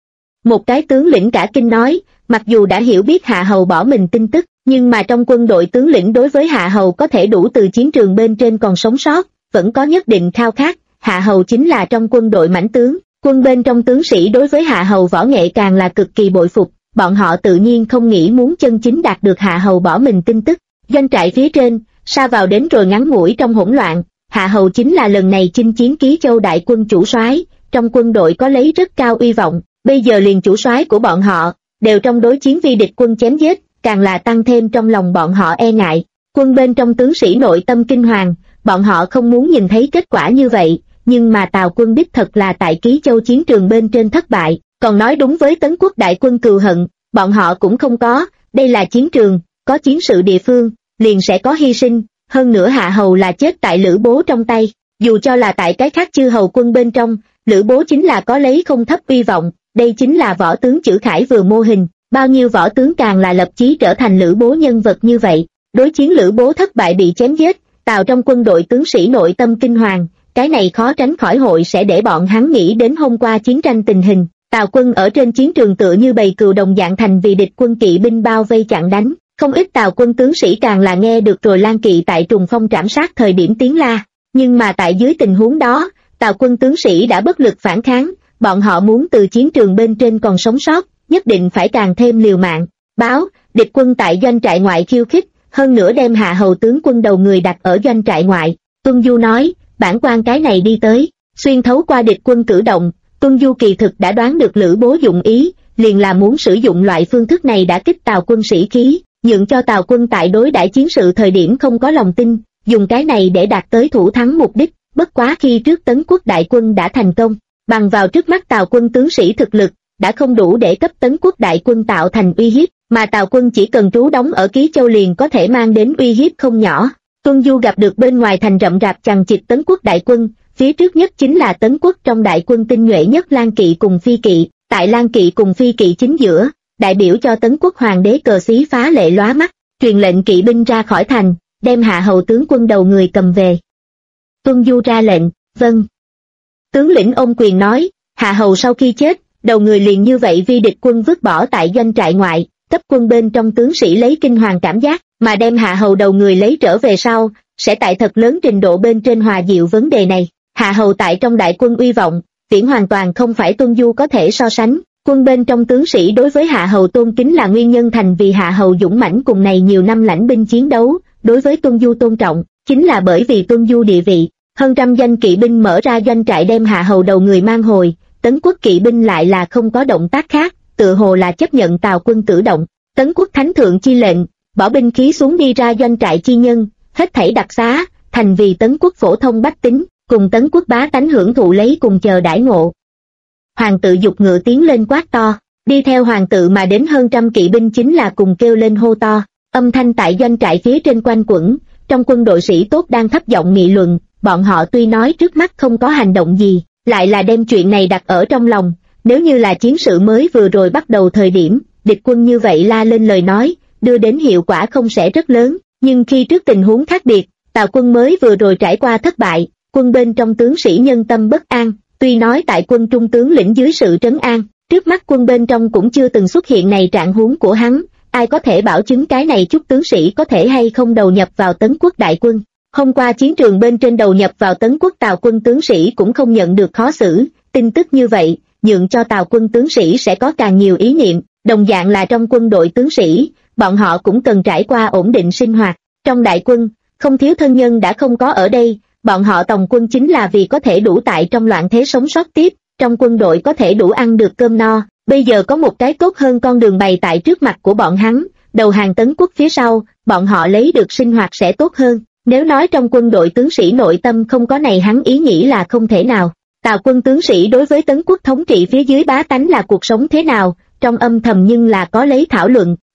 Một cái tướng lĩnh cả kinh nói, mặc dù đã hiểu biết hạ hầu bỏ mình tin tức, nhưng mà trong quân đội tướng lĩnh đối với hạ hầu có thể đủ từ chiến trường bên trên còn sống sót, vẫn có nhất định khao khát. Hạ hầu chính là trong quân đội mãnh tướng, quân bên trong tướng sĩ đối với hạ hầu võ nghệ càng là cực kỳ bội phục, bọn họ tự nhiên không nghĩ muốn chân chính đạt được hạ hầu bỏ mình tin tức. Doanh trại phía trên, sa vào đến rồi ngắn ngủi trong hỗn loạn, hạ hầu chính là lần này chinh chiến Ký Châu đại quân chủ soái, trong quân đội có lấy rất cao uy vọng, bây giờ liền chủ soái của bọn họ đều trong đối chiến vi địch quân chém giết, càng là tăng thêm trong lòng bọn họ e ngại. Quân bên trong tướng sĩ nội tâm kinh hoàng, bọn họ không muốn nhìn thấy kết quả như vậy, nhưng mà Tào quân đích thật là tại Ký Châu chiến trường bên trên thất bại, còn nói đúng với Tấn quốc đại quân cừu hận, bọn họ cũng không có, đây là chiến trường, có chiến sự địa phương, liền sẽ có hy sinh, hơn nữa hạ hầu là chết tại Lữ Bố trong tay, dù cho là tại cái khác chư hầu quân bên trong, Lữ Bố chính là có lấy không thấp uy vọng, đây chính là võ tướng Chử Khải vừa mô hình, bao nhiêu võ tướng càng là lập chí trở thành Lữ Bố nhân vật như vậy. Đối chiến Lữ Bố thất bại bị chém giết, Tào trong quân đội tướng sĩ nội tâm kinh hoàng, cái này khó tránh khỏi hội sẽ để bọn hắn nghĩ đến hôm qua chiến tranh tình hình. Tào quân ở trên chiến trường tựa như bầy cừu đồng dạng thành vì địch quân kỵ binh bao vây chặn đánh, không ít Tào quân tướng sĩ càng là nghe được rồi Lan Kỵ tại Trùng Phong trảm sát thời điểm tiếng la, nhưng mà tại dưới tình huống đó, Tào quân tướng sĩ đã bất lực phản kháng, bọn họ muốn từ chiến trường bên trên còn sống sót, nhất định phải càng thêm liều mạng. Báo, địch quân tại doanh trại ngoại khiêu khích, hơn nữa đem hạ hầu tướng quân đầu người đặt ở doanh trại ngoại. Tuân Du nói, bản quan cái này đi tới, xuyên thấu qua địch quân cử động, Tuân Du kỳ thực đã đoán được Lữ Bố dụng ý, liền là muốn sử dụng loại phương thức này đã kích Tào quân sĩ khí, nhượng cho Tào quân tại đối đãi chiến sự thời điểm không có lòng tin, dùng cái này để đạt tới thủ thắng mục đích. Bất quá khi trước Tấn quốc đại quân đã thành công, bằng vào trước mắt Tào quân tướng sĩ thực lực, đã không đủ để cấp Tấn quốc đại quân tạo thành uy hiếp, mà Tào quân chỉ cần trú đóng ở Ký Châu liền có thể mang đến uy hiếp không nhỏ. Tuân Du gặp được bên ngoài thành rậm rạp chằng chịt Tấn quốc đại quân, phía trước nhất chính là Tấn quốc trong đại quân tinh nhuệ nhất Lan Kỵ cùng Phi Kỵ, tại Lan Kỵ cùng Phi Kỵ chính giữa, đại biểu cho Tấn quốc hoàng đế cờ xí phá lệ lóa mắt, truyền lệnh kỵ binh ra khỏi thành, đem hạ hầu tướng quân đầu người cầm về. Tuân Du ra lệnh, vâng. Tướng lĩnh ôm quyền nói, hạ hầu sau khi chết, đầu người liền như vậy vi địch quân vứt bỏ tại doanh trại ngoại, cấp quân bên trong tướng sĩ lấy kinh hoàng cảm giác, mà đem hạ hầu đầu người lấy trở về sau, sẽ tại thật lớn trình độ bên trên hòa dịu vấn đề này. Hạ hầu tại trong đại quân uy vọng, viễn hoàn toàn không phải Tuân Du có thể so sánh, quân bên trong tướng sĩ đối với hạ hầu tôn kính là nguyên nhân thành vì hạ hầu dũng mãnh cùng này nhiều năm lãnh binh chiến đấu, đối với Tuân Du tôn trọng, chính là bởi vì Tuân Du địa vị. Hơn trăm danh kỵ binh mở ra doanh trại đem hạ hầu đầu người mang hồi, Tấn quốc kỵ binh lại là không có động tác khác, tự hồ là chấp nhận Tào quân cử động. Tấn quốc thánh thượng chi lệnh, bỏ binh khí xuống đi ra doanh trại chi nhân, hết thảy đặc xá, thành vì Tấn quốc phổ thông bách tính, cùng Tấn quốc bá tánh hưởng thụ lấy cùng chờ đãi ngộ. Hoàng tự giục ngựa tiến lên quát to, đi theo hoàng tự mà đến hơn trăm kỵ binh chính là cùng kêu lên hô to, âm thanh tại doanh trại phía trên quanh quẩn, trong quân đội sĩ tốt đang thấp giọng nghị luận, bọn họ tuy nói trước mắt không có hành động gì, lại là đem chuyện này đặt ở trong lòng, nếu như là chiến sự mới vừa rồi bắt đầu thời điểm, địch quân như vậy la lên lời nói, đưa đến hiệu quả không sẽ rất lớn, nhưng khi trước tình huống khác biệt, Tào quân mới vừa rồi trải qua thất bại, quân bên trong tướng sĩ nhân tâm bất an, tuy nói tại quân trung tướng lĩnh dưới sự trấn an, trước mắt quân bên trong cũng chưa từng xuất hiện này trạng huống của hắn, ai có thể bảo chứng cái này chút tướng sĩ có thể hay không đầu nhập vào Tấn quốc đại quân. Hôm qua chiến trường bên trên đầu nhập vào Tấn quốc Tào quân tướng sĩ cũng không nhận được khó xử, tin tức như vậy, nhượng cho Tào quân tướng sĩ sẽ có càng nhiều ý niệm, đồng dạng là trong quân đội tướng sĩ, bọn họ cũng cần trải qua ổn định sinh hoạt. Trong đại quân, không thiếu thân nhân đã không có ở đây, bọn họ tòng quân chính là vì có thể đủ tại trong loạn thế sống sót tiếp, trong quân đội có thể đủ ăn được cơm no, bây giờ có một cái tốt hơn con đường bày tại trước mặt của bọn hắn, đầu hàng Tấn quốc phía sau, bọn họ lấy được sinh hoạt sẽ tốt hơn. Nếu nói trong quân đội tướng sĩ nội tâm không có này hắn ý nghĩ là không thể nào. Tào quân tướng sĩ đối với Tấn quốc thống trị phía dưới bá tánh là cuộc sống thế nào, trong âm thầm nhưng là có lấy thảo luận.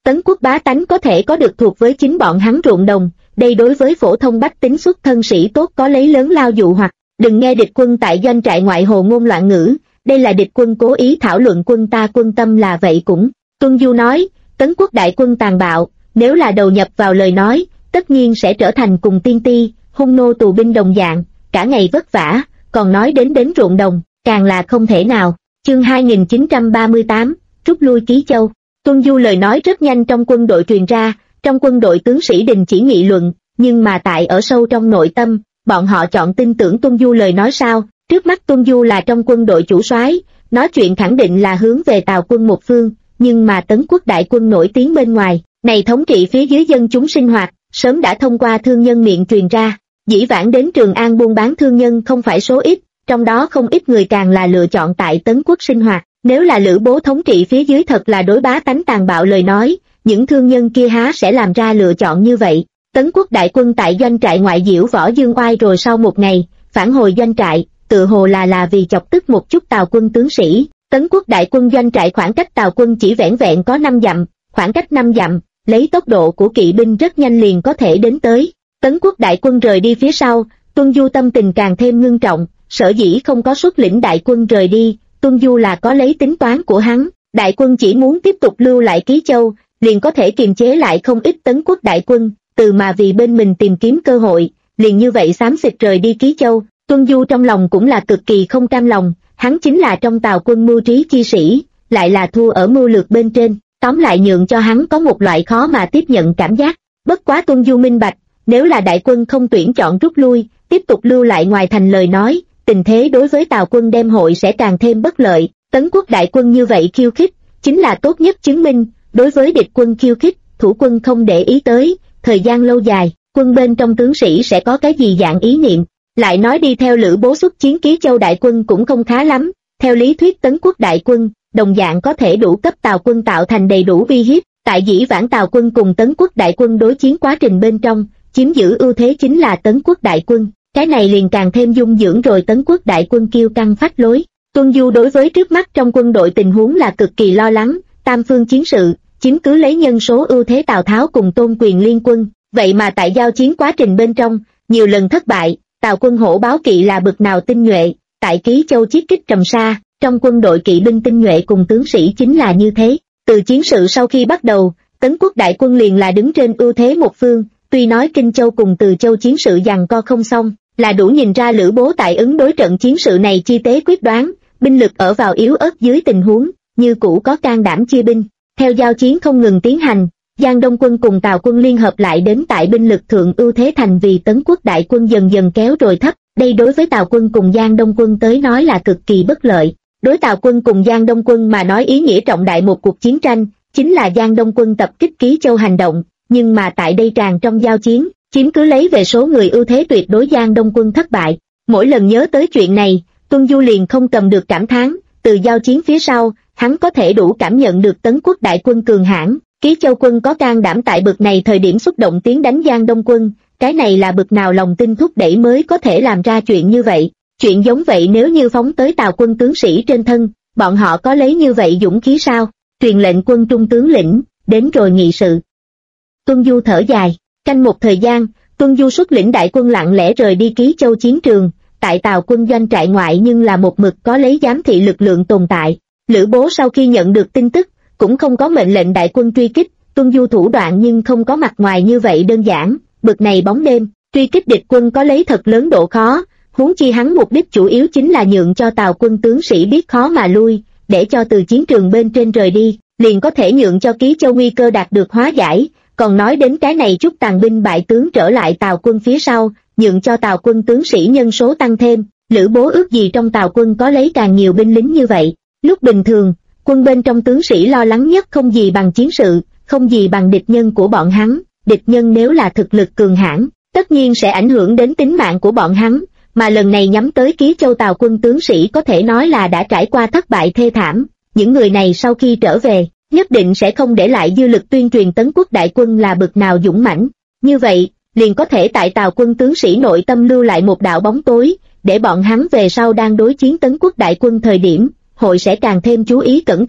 Tấn quốc bá tánh có thể có được thuộc với chính bọn hắn ruộng đồng, đây đối với phổ thông bách tính xuất thân sĩ tốt có lấy lớn lao dụ hoặc. Đừng nghe địch quân tại doanh trại ngoại hồ ngôn loạn ngữ, đây là địch quân cố ý thảo luận quân ta quân tâm là vậy cũng. Tuân Du nói, Tấn quốc đại quân tàn bạo, nếu là đầu nhập vào lời nói, tất nhiên sẽ trở thành cùng tiên ti, hung nô tù binh đồng dạng, cả ngày vất vả, còn nói đến ruộng đồng, càng là không thể nào. Chương 2938, rút lui Ký Châu. Tuân Du lời nói rất nhanh trong quân đội truyền ra, trong quân đội tướng sĩ đình chỉ nghị luận, nhưng mà tại ở sâu trong nội tâm, bọn họ chọn tin tưởng Tuân Du lời nói sao. Trước mắt Tuân Du là trong quân đội chủ soái, nói chuyện khẳng định là hướng về Tào quân một phương, nhưng mà Tấn quốc đại quân nổi tiếng bên ngoài, này thống trị phía dưới dân chúng sinh hoạt, sớm đã thông qua thương nhân miệng truyền ra. Dĩ vãng đến Trường An buôn bán thương nhân không phải số ít, trong đó không ít người càng là lựa chọn tại Tấn quốc sinh hoạt. Nếu là Lữ Bố thống trị phía dưới thật là đối bá tánh tàn bạo lời nói, những thương nhân kia há sẽ làm ra lựa chọn như vậy. Tấn quốc đại quân tại doanh trại ngoại diễu Võ Dương Oai rồi sau một ngày, phản hồi doanh trại, tự hồ là vì chọc tức một chút Tào quân tướng sĩ. Tấn quốc đại quân doanh trại khoảng cách Tào quân chỉ vẻn vẹn có 5 dặm, khoảng cách 5 dặm, lấy tốc độ của kỵ binh rất nhanh liền có thể đến tới. Tấn quốc đại quân rời đi phía sau, Tuân Du tâm tình càng thêm ngưng trọng, sở dĩ không có xuất lĩnh đại quân rời đi, Tuân Du là có lấy tính toán của hắn, đại quân chỉ muốn tiếp tục lưu lại Ký Châu, liền có thể kiềm chế lại không ít Tấn quốc đại quân, từ mà vì bên mình tìm kiếm cơ hội, liền như vậy xám xịt rời đi Ký Châu. Tuân Du trong lòng cũng là cực kỳ không cam lòng, hắn chính là trong Tào quân mưu trí chi sĩ, lại là thua ở mưu lược bên trên, tóm lại nhượng cho hắn có một loại khó mà tiếp nhận cảm giác. Bất quá Tuân Du minh bạch, nếu là đại quân không tuyển chọn rút lui, tiếp tục lưu lại ngoài thành lời nói, tình thế đối với Tào quân đem hội sẽ càng thêm bất lợi. Tấn quốc đại quân như vậy khiêu khích, chính là tốt nhất chứng minh, đối với địch quân khiêu khích, thủ quân không để ý tới, thời gian lâu dài, quân bên trong tướng sĩ sẽ có cái gì dạng ý niệm. Lại nói đi theo Lữ Bố xuất chiến Ký Châu đại quân cũng không khá lắm, theo lý thuyết Tấn quốc đại quân, đồng dạng có thể đủ cấp Tào quân tạo thành đầy đủ uy hiếp, tại dĩ vãng Tào quân cùng Tấn quốc đại quân đối chiến quá trình bên trong, chiếm giữ ưu thế chính là Tấn quốc đại quân, cái này liền càng thêm dung dưỡng rồi Tấn quốc đại quân kiêu căng phách lối. Tuân Du đối với trước mắt trong quân đội tình huống là cực kỳ lo lắng, tam phương chiến sự, chiếm cứ lấy nhân số ưu thế Tào Tháo cùng Tôn Quyền liên quân, vậy mà tại giao chiến quá trình bên trong, nhiều lần thất bại. Tào quân Hổ Báo Kỵ là bực nào tinh nhuệ, tại Ký Châu chiết kích trầm sa, trong quân đội kỵ binh tinh nhuệ cùng tướng sĩ chính là như thế. Từ chiến sự sau khi bắt đầu, Tấn quốc đại quân liền là đứng trên ưu thế một phương, tuy nói Kinh Châu cùng Từ Châu chiến sự giằng co không xong, là đủ nhìn ra Lữ Bố tại ứng đối trận chiến sự này chi tế quyết đoán, binh lực ở vào yếu ớt dưới tình huống, như cũ có can đảm chia binh. Theo giao chiến không ngừng tiến hành, Giang Đông quân cùng Tào quân liên hợp lại đến tại binh lực thượng ưu thế thành vì Tấn quốc đại quân dần dần kéo rồi thấp, đây đối với Tào quân cùng Giang Đông quân tới nói là cực kỳ bất lợi. Đối Tào quân cùng Giang Đông quân mà nói ý nghĩa trọng đại một cuộc chiến tranh, chính là Giang Đông quân tập kích Ký Châu hành động, nhưng mà tại đây tràn trong giao chiến, chiếm cứ lấy về số người ưu thế tuyệt đối Giang Đông quân thất bại. Mỗi lần nhớ tới chuyện này, Tuân Du liền không cầm được cảm thán, từ giao chiến phía sau, hắn có thể đủ cảm nhận được Tấn quốc đại quân cường hãn. Ký Châu quân có can đảm tại bực này thời điểm xúc động tiến đánh Giang Đông quân, cái này là bực nào lòng tin thúc đẩy mới có thể làm ra chuyện như vậy. Chuyện giống vậy nếu như phóng tới Tào quân tướng sĩ trên thân, bọn họ có lấy như vậy dũng khí sao? Truyền lệnh quân trung tướng lĩnh, đến rồi nghị sự. Tuân Du thở dài, canh một thời gian, Tuân Du xuất lĩnh đại quân lặng lẽ rời đi Ký Châu chiến trường, tại Tào quân doanh trại ngoại nhưng là một mực có lấy giám thị lực lượng tồn tại. Lữ Bố sau khi nhận được tin tức, cũng không có mệnh lệnh đại quân truy kích, Tuân Du thủ đoạn nhưng không có mặt ngoài như vậy đơn giản, bực này bóng đêm, truy kích địch quân có lấy thật lớn độ khó, huống chi hắn mục đích chủ yếu chính là nhượng cho Tào quân tướng sĩ biết khó mà lui, để cho từ chiến trường bên trên rời đi, liền có thể nhượng cho Ký Châu nguy cơ đạt được hóa giải, còn nói đến cái này chút tàn binh bại tướng trở lại Tào quân phía sau, nhượng cho Tào quân tướng sĩ nhân số tăng thêm, Lữ Bố ước gì trong Tào quân có lấy càng nhiều binh lính như vậy. Lúc bình thường, quân bên trong tướng sĩ lo lắng nhất không gì bằng chiến sự, không gì bằng địch nhân của bọn hắn, địch nhân nếu là thực lực cường hãn, tất nhiên sẽ ảnh hưởng đến tính mạng của bọn hắn, mà lần này nhắm tới Ký Châu Tào quân tướng sĩ có thể nói là đã trải qua thất bại thê thảm, những người này sau khi trở về, nhất định sẽ không để lại dư lực tuyên truyền Tấn quốc đại quân là bực nào dũng mãnh, như vậy, liền có thể tại Tào quân tướng sĩ nội tâm lưu lại một đạo bóng tối, để bọn hắn về sau đang đối chiến Tấn quốc đại quân thời điểm, hội sẽ càng thêm chú ý cẩn thận,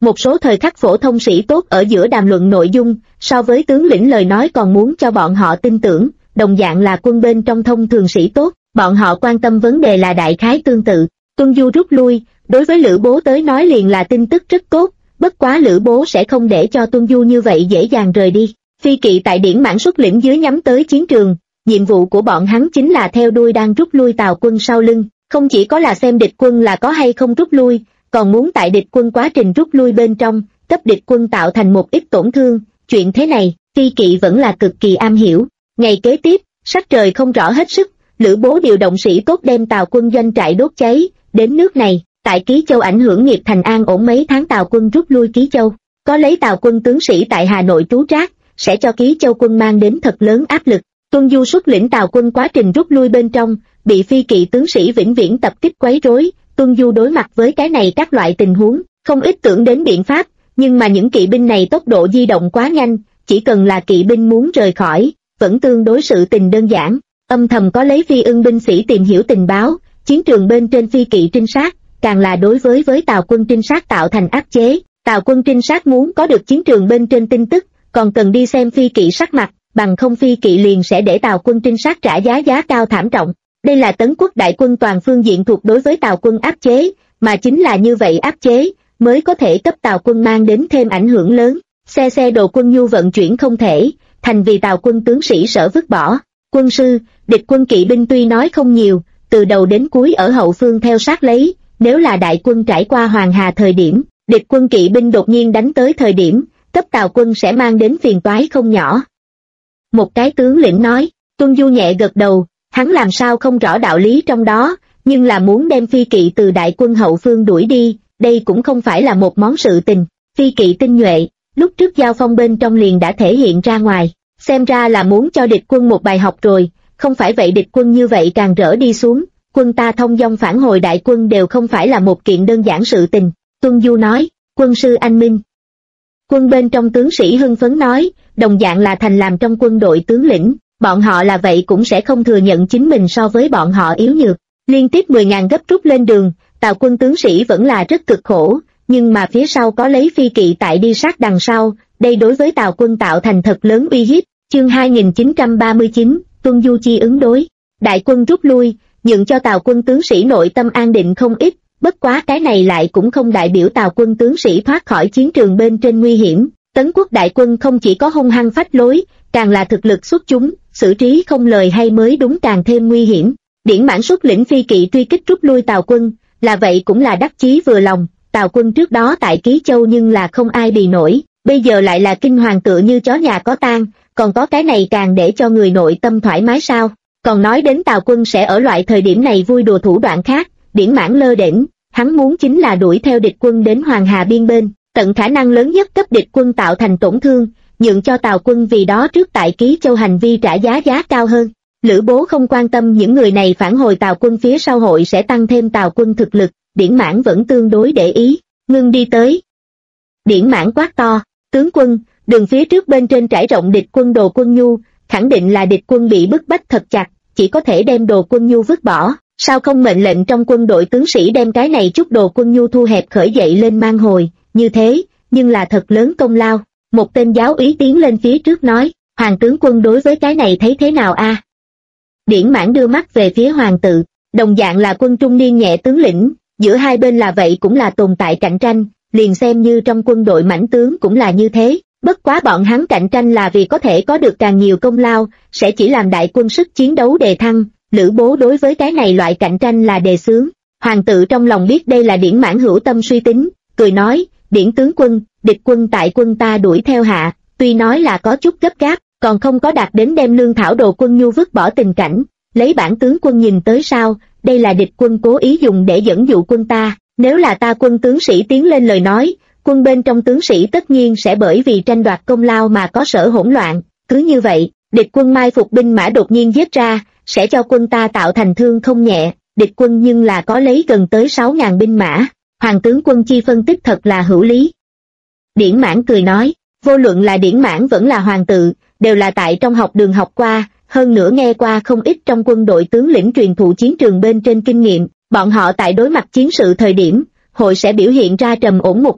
Một số thời khắc phổ thông sĩ tốt ở giữa đàm luận nội dung, so với tướng lĩnh lời nói còn muốn cho bọn họ tin tưởng, đồng dạng là quân bên trong thông thường sĩ tốt, bọn họ quan tâm vấn đề là đại khái tương tự. Tuân Du rút lui, đối với Lữ Bố tới nói liền là tin tức rất tốt, bất quá Lữ Bố sẽ không để cho Tuân Du như vậy dễ dàng rời đi. Phi kỵ tại Điển Mãn xuất lĩnh dưới nhắm tới chiến trường, nhiệm vụ của bọn hắn chính là theo đuôi đang rút lui Tào quân sau lưng, không chỉ có là xem địch quân là có hay không rút lui, còn muốn tại địch quân quá trình rút lui bên trong, cấp địch quân tạo thành một ít tổn thương. Chuyện thế này, Phi kỵ vẫn là cực kỳ am hiểu. Ngày kế tiếp, sắc trời không rõ hết sức, Lữ Bố điều động sĩ tốt đem Tào quân doanh trại đốt cháy. Đến nước này, tại Ký Châu ảnh hưởng nghiệp thành an ổn mấy tháng Tào quân rút lui Ký Châu, có lấy Tào quân tướng sĩ tại Hà Nội trú trác, sẽ cho Ký Châu quân mang đến thật lớn áp lực. Tuân Du xuất lĩnh Tào quân quá trình rút lui bên trong, bị phi kỵ tướng sĩ vĩnh viễn tập kích quấy rối. Tuân Du đối mặt với cái này các loại tình huống, không ít tưởng đến biện pháp, nhưng mà những kỵ binh này tốc độ di động quá nhanh, chỉ cần là kỵ binh muốn rời khỏi, vẫn tương đối sự tình đơn giản. Âm thầm có lấy Phi Ưng binh sĩ tìm hiểu tình báo, chiến trường bên trên phi kỵ trinh sát, càng là đối với Tào quân trinh sát tạo thành áp chế. Tào quân trinh sát muốn có được chiến trường bên trên tin tức, còn cần đi xem phi kỵ sắc mặt, bằng không phi kỵ liền sẽ để Tào quân trinh sát trả giá cao thảm trọng. Đây là Tấn quốc đại quân toàn phương diện thuộc đối với Tào quân áp chế, mà chính là như vậy áp chế, mới có thể cấp Tào quân mang đến thêm ảnh hưởng lớn. Xe đồ quân nhu vận chuyển không thể, thành vì Tào quân tướng sĩ sở vứt bỏ. Quân sư, địch quân kỵ binh tuy nói không nhiều, từ đầu đến cuối ở hậu phương theo sát lấy, nếu là đại quân trải qua Hoàng Hà thời điểm, địch quân kỵ binh đột nhiên đánh tới thời điểm, cấp Tào quân sẽ mang đến phiền toái không nhỏ. Một cái tướng lĩnh nói. Tuân Du nhẹ gật đầu, hắn làm sao không rõ đạo lý trong đó, nhưng là muốn đem phi kỵ từ đại quân hậu phương đuổi đi, đây cũng không phải là một món sự tình. Phi kỵ tinh nhuệ, lúc trước giao phong bên trong liền đã thể hiện ra ngoài, xem ra là muốn cho địch quân một bài học rồi, không phải vậy địch quân như vậy càng rỡ đi xuống, quân ta thông dong phản hồi đại quân đều không phải là một kiện đơn giản sự tình. Tuân Du nói, quân sư anh minh. Quân bên trong tướng sĩ hưng phấn nói, đồng dạng là thành làm trong quân đội tướng lĩnh, bọn họ là vậy cũng sẽ không thừa nhận chính mình so với bọn họ yếu nhược. Liên tiếp 10.000 gấp rút lên đường, Tào quân tướng sĩ vẫn là rất cực khổ, nhưng mà phía sau có lấy phi kỵ tại đi sát đằng sau, đây đối với Tào quân tạo thành thật lớn uy hiếp. Chương 2939, Tuân Du chi ứng đối. Đại quân rút lui, nhượng cho Tào quân tướng sĩ nội tâm an định không ít, bất quá cái này lại cũng không đại biểu Tào quân tướng sĩ thoát khỏi chiến trường bên trên nguy hiểm. Tấn quốc đại quân không chỉ có hung hăng phách lối, càng là thực lực xuất chúng, xử trí không lời hay mới đúng càng thêm nguy hiểm. Điển Mãn xuất lĩnh phi kỵ truy kích rút lui Tào quân, là vậy cũng là đắc chí vừa lòng. Tào quân trước đó tại Ký Châu nhưng là không ai bì nổi, bây giờ lại là kinh hoàng tựa như chó nhà có tang, còn có cái này càng để cho người nội tâm thoải mái sao? Còn nói đến Tào quân sẽ ở loại thời điểm này vui đùa thủ đoạn khác, Điển Mãn lơ đễnh, hắn muốn chính là đuổi theo địch quân đến Hoàng Hà biên bên, tận khả năng lớn nhất cấp địch quân tạo thành tổn thương, nhượng cho Tào quân vì đó trước tại Ký Châu hành vi trả giá cao hơn. Lữ Bố không quan tâm những người này phản hồi Tào quân phía sau hội sẽ tăng thêm Tào quân thực lực, Điển Mãn vẫn tương đối để ý, ngưng đi tới. Điển Mãn quát to, tướng quân, đường phía trước bên trên trải rộng địch quân đồ quân nhu, khẳng định là địch quân bị bức bách thật chặt, chỉ có thể đem đồ quân nhu vứt bỏ, sao không mệnh lệnh trong quân đội tướng sĩ đem cái này chút đồ quân nhu thu hẹp khởi dậy lên mang hồi, như thế, nhưng là thật lớn công lao. Một tên giáo úy tiến lên phía trước nói, Hoàng tướng quân đối với cái này thấy thế nào a? Điển Mãn đưa mắt về phía Hoàng tự, đồng dạng là quân trung niên nhẹ tướng lĩnh, giữa hai bên là vậy cũng là tồn tại cạnh tranh, liền xem như trong quân đội mãnh tướng cũng là như thế, bất quá bọn hắn cạnh tranh là vì có thể có được càng nhiều công lao, sẽ chỉ làm đại quân sức chiến đấu đề thăng. Lữ Bố đối với cái này loại cạnh tranh là đề xướng. Hoàng tự trong lòng biết đây là Điển Mãn hữu tâm suy tính, cười nói, Điển tướng quân, địch quân tại quân ta đuổi theo hạ, tuy nói là có chút gấp gáp, còn không có đạt đến đem lương thảo đồ quân nhu vứt bỏ tình cảnh, lấy bản tướng quân nhìn tới sao, đây là địch quân cố ý dùng để dẫn dụ quân ta, nếu là ta quân tướng sĩ tiến lên lời nói, quân bên trong tướng sĩ tất nhiên sẽ bởi vì tranh đoạt công lao mà có sở hỗn loạn, cứ như vậy, địch quân mai phục binh mã đột nhiên giết ra, sẽ cho quân ta tạo thành thương không nhẹ, địch quân nhưng là có lấy gần tới 6.000 binh mã, Hoàng tướng quân chi phân tích thật là hữu lý. Điển Mãn cười nói, vô luận là Điển Mãn vẫn là Hoàng tự, đều là tại trong học đường học qua, hơn nữa nghe qua không ít trong quân đội tướng lĩnh truyền thụ chiến trường bên trên kinh nghiệm, bọn họ tại đối mặt chiến sự thời điểm, hội sẽ biểu hiện ra trầm ổn một mặt,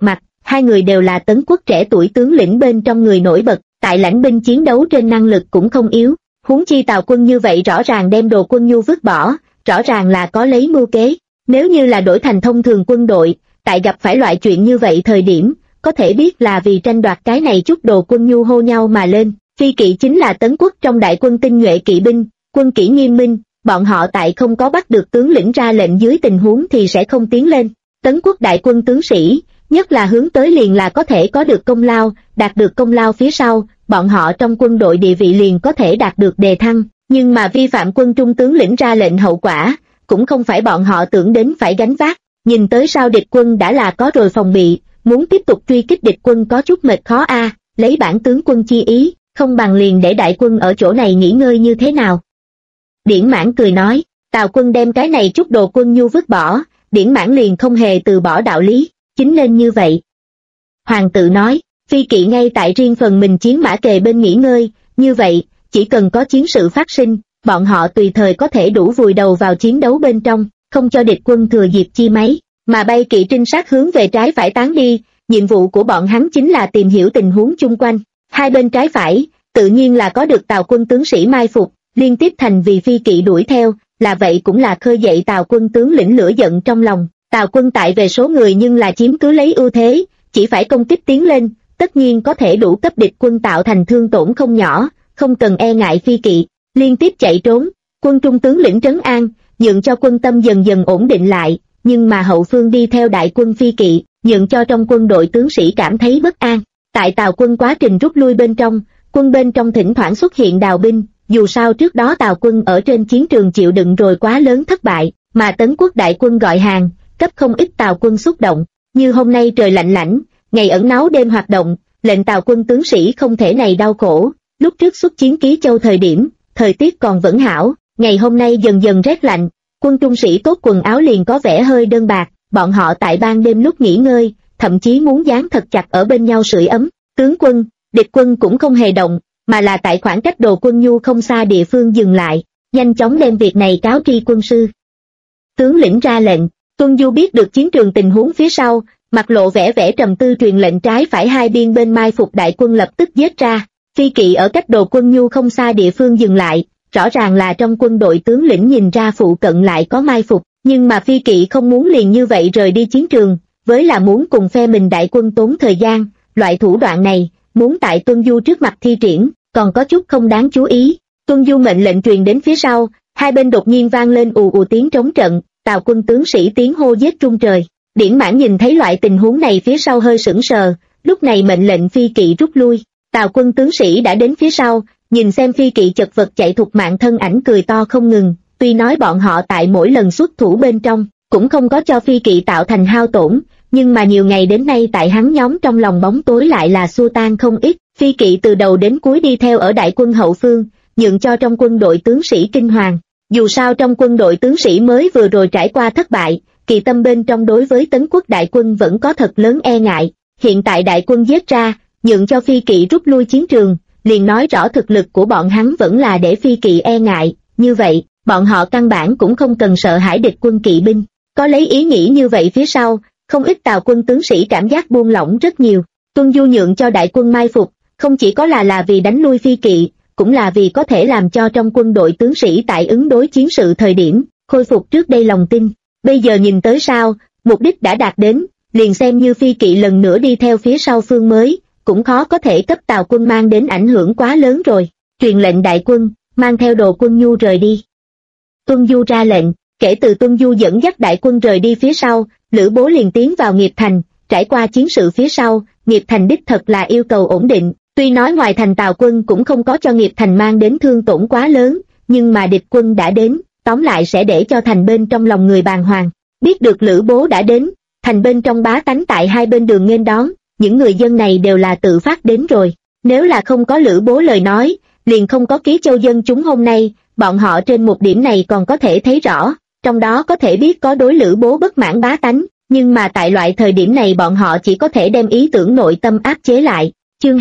hai người đều là Tấn quốc trẻ tuổi tướng lĩnh bên trong người nổi bật, tại lãnh binh chiến đấu trên năng lực cũng không yếu. Huống chi Tào Quân như vậy rõ ràng đem Đồ Quân Nhu vứt bỏ, rõ ràng là có lấy mưu kế. Nếu như là đổi thành thông thường quân đội, tại gặp phải loại chuyện như vậy thời điểm, có thể biết là vì tranh đoạt cái này chút Đồ Quân Nhu hô nhau mà lên. Phi kỵ chính là Tấn quốc trong đại quân tinh nhuệ kỵ binh, quân kỷ nghiêm minh, bọn họ tại không có bắt được tướng lĩnh ra lệnh dưới tình huống thì sẽ không tiến lên. Tấn quốc đại quân tướng sĩ, nhất là hướng tới liền là có thể có được công lao, đạt được công lao phía sau, bọn họ trong quân đội địa vị liền có thể đạt được đề thăng, nhưng mà vi phạm quân trung tướng lĩnh ra lệnh hậu quả, cũng không phải bọn họ tưởng đến phải gánh vác. Nhìn tới sao địch quân đã là có rồi phòng bị, muốn tiếp tục truy kích địch quân có chút mệt khó lấy bản tướng quân chi ý, không bằng liền để đại quân ở chỗ này nghỉ ngơi như thế nào. Điển Mãn cười nói, Tào quân đem cái này chút Đồ Quân Nhu vứt bỏ, Điển Mãn liền không hề từ bỏ đạo lý, chính nên như vậy. Hoàng tự nói, phi kỵ ngay tại riêng phần mình chiến mã kề bên nghỉ ngơi, như vậy, chỉ cần có chiến sự phát sinh, bọn họ tùy thời có thể đủ vùi đầu vào chiến đấu bên trong, không cho địch quân thừa dịp chi mấy, mà bay kỵ trinh sát hướng về trái phải tán đi, nhiệm vụ của bọn hắn chính là tìm hiểu tình huống chung quanh. Hai bên trái phải, tự nhiên là có được Tào quân tướng sĩ mai phục, liên tiếp thành vì phi kỵ đuổi theo, là vậy cũng là khơi dậy Tào quân tướng lĩnh lửa giận trong lòng. Tào quân tại về số người nhưng là chiếm cứ lấy ưu thế, chỉ phải công kích tiến lên, tất nhiên có thể đủ cấp địch quân tạo thành thương tổn không nhỏ, không cần e ngại phi kỵ, liên tiếp chạy trốn, quân trung tướng lĩnh trấn an, nhượng cho quân tâm dần dần ổn định lại, nhưng mà hậu phương đi theo đại quân phi kỵ, nhượng cho trong quân đội tướng sĩ cảm thấy bất an. Tại Tào quân quá trình rút lui bên trong, quân bên trong thỉnh thoảng xuất hiện đào binh, dù sao trước đó Tào quân ở trên chiến trường chịu đựng rồi quá lớn thất bại, mà Tấn quốc đại quân gọi hàng, cấp không ít Tào quân xúc động, như hôm nay trời lạnh lạnh, ngày ẩn náu đêm hoạt động, lệnh Tào quân tướng sĩ không thể này đau khổ. Lúc trước xuất chiến Ký Châu thời điểm, thời tiết còn vẫn hảo, ngày hôm nay dần dần rét lạnh, quân trung sĩ tốt quần áo liền có vẻ hơi đơn bạc, bọn họ tại ban đêm lúc nghỉ ngơi, thậm chí muốn dán thật chặt ở bên nhau sưởi ấm. Tướng quân, địch quân cũng không hề động, mà là tại khoảng cách Đồ Quân Nhu không xa địa phương dừng lại, nhanh chóng đem việc này cáo tri quân sư. Tướng lĩnh ra lệnh, Tuân Du biết được chiến trường tình huống phía sau, mặt lộ vẻ vẻ trầm tư truyền lệnh trái phải hai biên bên mai phục đại quân lập tức giết ra. Phi kỵ ở cách Đồ Quân Nhu không xa địa phương dừng lại, rõ ràng là trong quân đội tướng lĩnh nhìn ra phụ cận lại có mai phục, nhưng mà phi kỵ không muốn liền như vậy rời đi chiến trường, với là muốn cùng phe mình đại quân tốn thời gian, loại thủ đoạn này, muốn tại Tuân Du trước mặt thi triển, còn có chút không đáng chú ý. Tuân Du mệnh lệnh truyền đến phía sau, hai bên đột nhiên vang lên ù ù tiếng trống trận, Tào quân tướng sĩ tiếng hô giết trung trời. Điển Mãn nhìn thấy loại tình huống này phía sau hơi sững sờ, lúc này mệnh lệnh phi kỵ rút lui. Tào quân tướng sĩ đã đến phía sau, nhìn xem phi kỵ chật vật chạy thục mạng thân ảnh cười to không ngừng, tuy nói bọn họ tại mỗi lần xuất thủ bên trong, cũng không có cho phi kỵ tạo thành hao tổn, nhưng mà nhiều ngày đến nay tại hắn nhóm trong lòng bóng tối lại là xua tan không ít. Phi kỵ từ đầu đến cuối đi theo ở đại quân hậu phương, nhượng cho trong quân đội tướng sĩ kinh hoàng. Dù sao trong quân đội tướng sĩ mới vừa rồi trải qua thất bại, kỳ tâm bên trong đối với Tấn quốc đại quân vẫn có thật lớn e ngại. Hiện tại đại quân giết ra, nhượng cho phi kỵ rút lui chiến trường, liền nói rõ thực lực của bọn hắn vẫn là để phi kỵ e ngại. Như vậy, bọn họ căn bản cũng không cần sợ hãi địch quân kỵ binh. Có lấy ý nghĩ như vậy phía sau, không ít Tào quân tướng sĩ cảm giác buông lỏng rất nhiều. Tuân Du nhượng cho đại quân mai phục, không chỉ có là vì đánh lui phi kỵ, cũng là vì có thể làm cho trong quân đội tướng sĩ tại ứng đối chiến sự thời điểm, khôi phục trước đây lòng tin. Bây giờ nhìn tới sao, mục đích đã đạt đến, liền xem như phi kỵ lần nữa đi theo phía sau phương mới, cũng khó có thể cấp Tào quân mang đến ảnh hưởng quá lớn rồi. Truyền lệnh đại quân, mang theo Đồ Quân Nhu rời đi. Tuân Du ra lệnh, kể từ Tuân Du dẫn dắt đại quân rời đi phía sau, Lữ Bố liền tiến vào Nghiệp Thành. Trải qua chiến sự phía sau, Nghiệp Thành đích thật là yêu cầu ổn định, tuy nói ngoài thành Tào quân cũng không có cho Nghiệp Thành mang đến thương tổn quá lớn, nhưng mà địch quân đã đến, tóm lại sẽ để cho thành bên trong lòng người bàng hoàng. Biết được Lữ Bố đã đến, thành bên trong bá tánh tại hai bên đường nghênh đón, những người dân này đều là tự phát đến rồi. Nếu là không có Lữ Bố lời nói, liền không có Ký Châu dân chúng hôm nay, bọn họ trên một điểm này còn có thể thấy rõ, trong đó có thể biết có đối Lữ Bố bất mãn bá tánh, nhưng mà tại loại thời điểm này bọn họ chỉ có thể đem ý tưởng nội tâm áp chế lại. Chương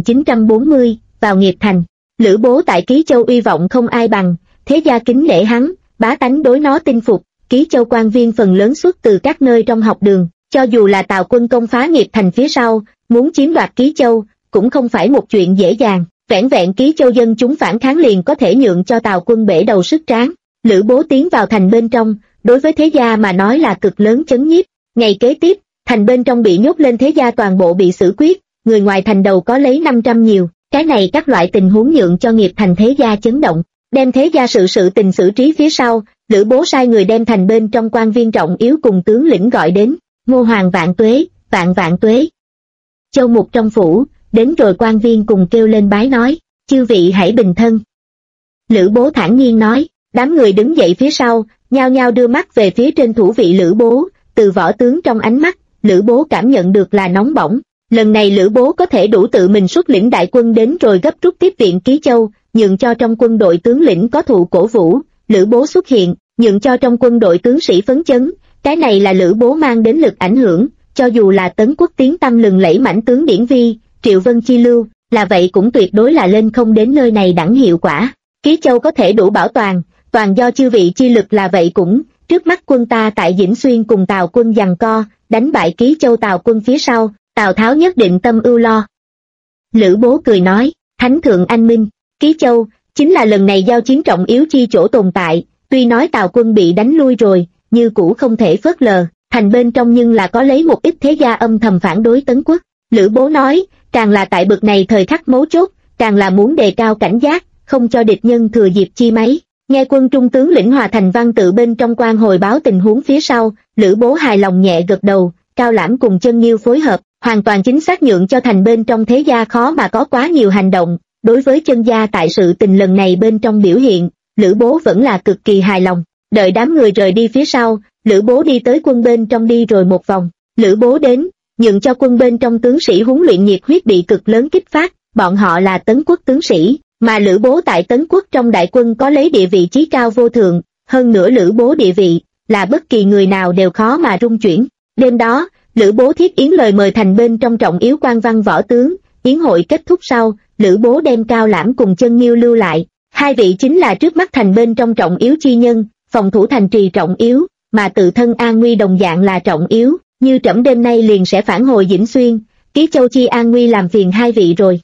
2940, vào Nghiệp Thành. Lữ Bố tại Ký Châu uy vọng không ai bằng, thế gia kính nể hắn, bá tánh đối nó tin phục. Ký Châu quan viên phần lớn xuất từ các nơi trong học đường, Cho dù là Tào quân công phá Nghiệp Thành phía sau, muốn chiếm đoạt Ký Châu, cũng không phải một chuyện dễ dàng, vẻn vẹn Ký Châu dân chúng phản kháng liền có thể nhượng cho Tào quân bể đầu sức tráng. Lữ Bố tiến vào thành bên trong, đối với thế gia mà nói là cực lớn chấn nhiếp. Ngày kế tiếp, thành bên trong bị nhốt lên thế gia toàn bộ bị xử quyết, người ngoài thành đầu có lấy 500 nhiều. Cái này các loại tình huống nhượng cho Nghiệp Thành thế gia chấn động, đem thế gia sự tình xử trí phía sau. Lữ Bố sai người đem thành bên trong quan viên trọng yếu cùng tướng lĩnh gọi đến. Ngô Hoàng vạn tuế, vạn vạn tuế. Châu mục trong phủ, đến rồi quan viên cùng kêu lên bái nói, chư vị hãy bình thân. Lữ Bố thản nhiên nói, đám người đứng dậy phía sau, nhao nhao đưa mắt về phía trên thủ vị Lữ Bố. Từ võ tướng trong ánh mắt, Lữ Bố cảm nhận được là nóng bỏng. Lần này Lữ Bố có thể đủ tự mình xuất lĩnh đại quân đến rồi gấp rút tiếp viện Ký Châu, nhượng cho trong quân đội tướng lĩnh có thụ cổ vũ. Lữ Bố xuất hiện, nhượng cho trong quân đội tướng sĩ phấn chấn. Cái này là Lữ Bố mang đến lực ảnh hưởng, cho dù là Tấn Quốc tiếng tăm lừng lẫy mãnh tướng Điển Vi, Triệu Vân chi lưu, là vậy cũng tuyệt đối là lên không đến nơi này đẳng hiệu quả. Ký Châu có thể đủ bảo toàn, toàn do chư vị chi lực là vậy cũng, trước mắt quân ta tại Dĩnh Xuyên cùng Tào quân giằng co, đánh bại Ký Châu Tào quân phía sau, Tào Tháo nhất định tâm ưu lo. Lữ Bố cười nói, Thánh thượng anh minh, Ký Châu, chính là lần này giao chiến trọng yếu chi chỗ tồn tại, tuy nói Tào quân bị đánh lui rồi, như cũ không thể phớt lờ, thành bên trong nhưng là có lấy một ít thế gia âm thầm phản đối Tấn Quốc. Lữ Bố nói, càng là tại bực này thời khắc mấu chốt, càng là muốn đề cao cảnh giác, không cho địch nhân thừa dịp chi mấy. Nghe quân trung tướng lĩnh Hòa Thành Văn tự bên trong quan hồi báo tình huống phía sau, Lữ Bố hài lòng nhẹ gật đầu, Cao Lãm cùng Chân Nhiêu phối hợp, hoàn toàn chính xác nhượng cho thành bên trong thế gia khó mà có quá nhiều hành động. Đối với Chân gia tại sự tình lần này bên trong biểu hiện, Lữ Bố vẫn là cực kỳ hài lòng. Đợi đám người rời đi phía sau, Lữ Bố đi tới quân bên trong đi rồi một vòng. Lữ Bố đến, nhượng cho quân bên trong tướng sĩ huấn luyện nhiệt huyết bị cực lớn kích phát, bọn họ là Tấn Quốc tướng sĩ, mà Lữ Bố tại Tấn Quốc trong đại quân có lấy địa vị chí cao vô thượng, hơn nữa Lữ Bố địa vị, là bất kỳ người nào đều khó mà rung chuyển. Đêm đó, Lữ Bố thiết yến lời mời thành bên trong trọng yếu quan văn võ tướng, yến hội kết thúc sau, Lữ Bố đem Cao Lãm cùng Chân Nhiêu lưu lại, hai vị chính là trước mắt thành bên trong trọng yếu chi nhân, phòng thủ thành trì trọng yếu, mà tự thân an nguy đồng dạng là trọng yếu, như trẫm đêm nay liền sẽ phản hồi Dĩnh Xuyên, Ký Châu chi an nguy làm phiền hai vị rồi.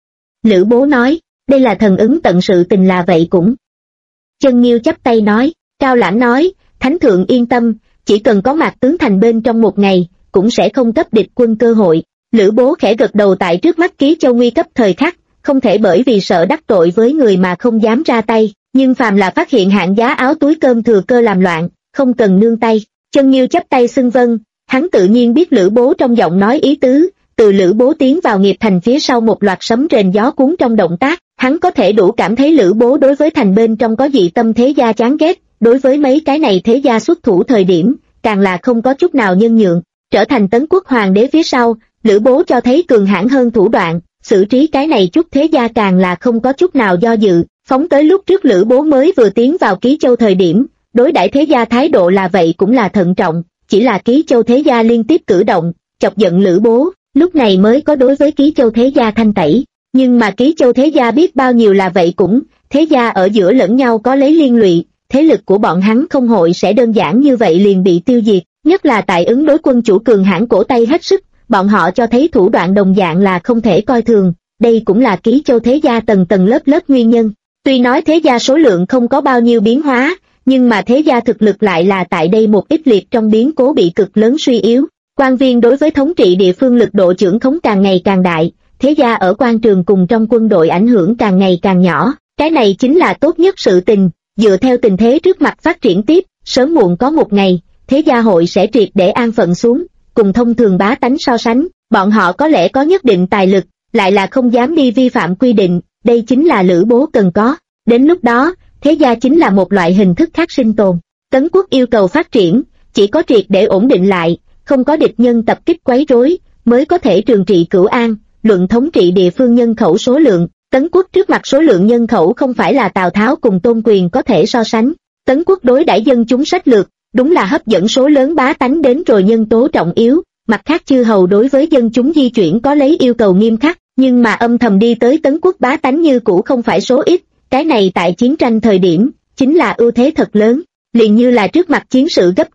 Lữ Bố nói, đây là thần ứng tận sự tình là vậy cũng. Chân Nhiêu chắp tay nói, Cao Lãm nói, Thánh thượng yên tâm, chỉ cần có mặt tướng thành bên trong một ngày, cũng sẽ không cấp địch quân cơ hội. Lữ Bố khẽ gật đầu tại trước mắt Ký Châu nguy cấp thời khắc, không thể bởi vì sợ đắc tội với người mà không dám ra tay, nhưng phàm là phát hiện hạng giá áo túi cơm thừa cơ làm loạn, không cần nương tay. Chân Nhiêu chắp tay xưng vâng, hắn tự nhiên biết Lữ Bố trong giọng nói ý tứ, từ Lữ Bố tiến vào Nghiệp Thành phía sau một loạt sấm rền gió cuốn trong động tác, hắn có thể đủ cảm thấy Lữ Bố đối với thành bên trong có dị tâm thế gia chán ghét, đối với mấy cái này thế gia xuất thủ thời điểm, càng là không có chút nào nhân nhượng. Trở thành Tấn Quốc hoàng đế phía sau, Lữ Bố cho thấy cường hãn hơn thủ đoạn, xử trí cái này chút thế gia càng là không có chút nào do dự, phóng tới lúc trước Lữ Bố mới vừa tiến vào Ký Châu thời điểm, đối đãi thế gia thái độ là vậy cũng là thận trọng, chỉ là Ký Châu thế gia liên tiếp cử động, chọc giận Lữ Bố, lúc này mới có đối với Ký Châu thế gia thanh tẩy, nhưng mà Ký Châu thế gia biết bao nhiêu là vậy cũng, thế gia ở giữa lẫn nhau có lấy liên lụy, thế lực của bọn hắn không hội sẽ đơn giản như vậy liền bị tiêu diệt, nhất là tại ứng đối quân chủ cường hãn cổ Tây hết sức, bọn họ cho thấy thủ đoạn đồng dạng là không thể coi thường, đây cũng là Ký Châu thế gia tầng tầng lớp lớp nguyên nhân. Tuy nói thế gia số lượng không có bao nhiêu biến hóa, nhưng mà thế gia thực lực lại là tại đây một ít liệt trong biến cố bị cực lớn suy yếu. Quan viên đối với thống trị địa phương lực độ trưởng khống càng ngày càng đại, thế gia ở quan trường cùng trong quân đội ảnh hưởng càng ngày càng nhỏ, cái này chính là tốt nhất sự tình, dựa theo tình thế trước mặt phát triển tiếp, sớm muộn có một ngày, thế gia hội sẽ triệt để an phận xuống, cùng thông thường bá tánh so sánh, bọn họ có lẽ có nhất định tài lực, lại là không dám đi vi phạm quy định, đây chính là Lữ Bố cần có. Đến lúc đó, thế gia chính là một loại hình thức khác sinh tồn. Tấn Quốc yêu cầu phát triển, chỉ có triệt để ổn định lại, không có địch nhân tập kích quấy rối, mới có thể trường trị cửu an. Luận thống trị địa phương nhân khẩu số lượng, Tấn Quốc trước mặt số lượng nhân khẩu không phải là Tào Tháo cùng Tôn Quyền có thể so sánh. Tấn Quốc đối đãi dân chúng sách lược, đúng là hấp dẫn số lớn bá tánh đến rồi nhân tố trọng yếu. Mặt khác chư hầu đối với dân chúng di chuyển có lấy yêu cầu nghiêm khắc, nhưng mà âm thầm đi tới Tấn Quốc bá tánh như cũ không phải số ít, cái này tại chiến tranh thời điểm, chính là ưu thế thật lớn. Liền như là trước mặt chiến sự gấp gáp,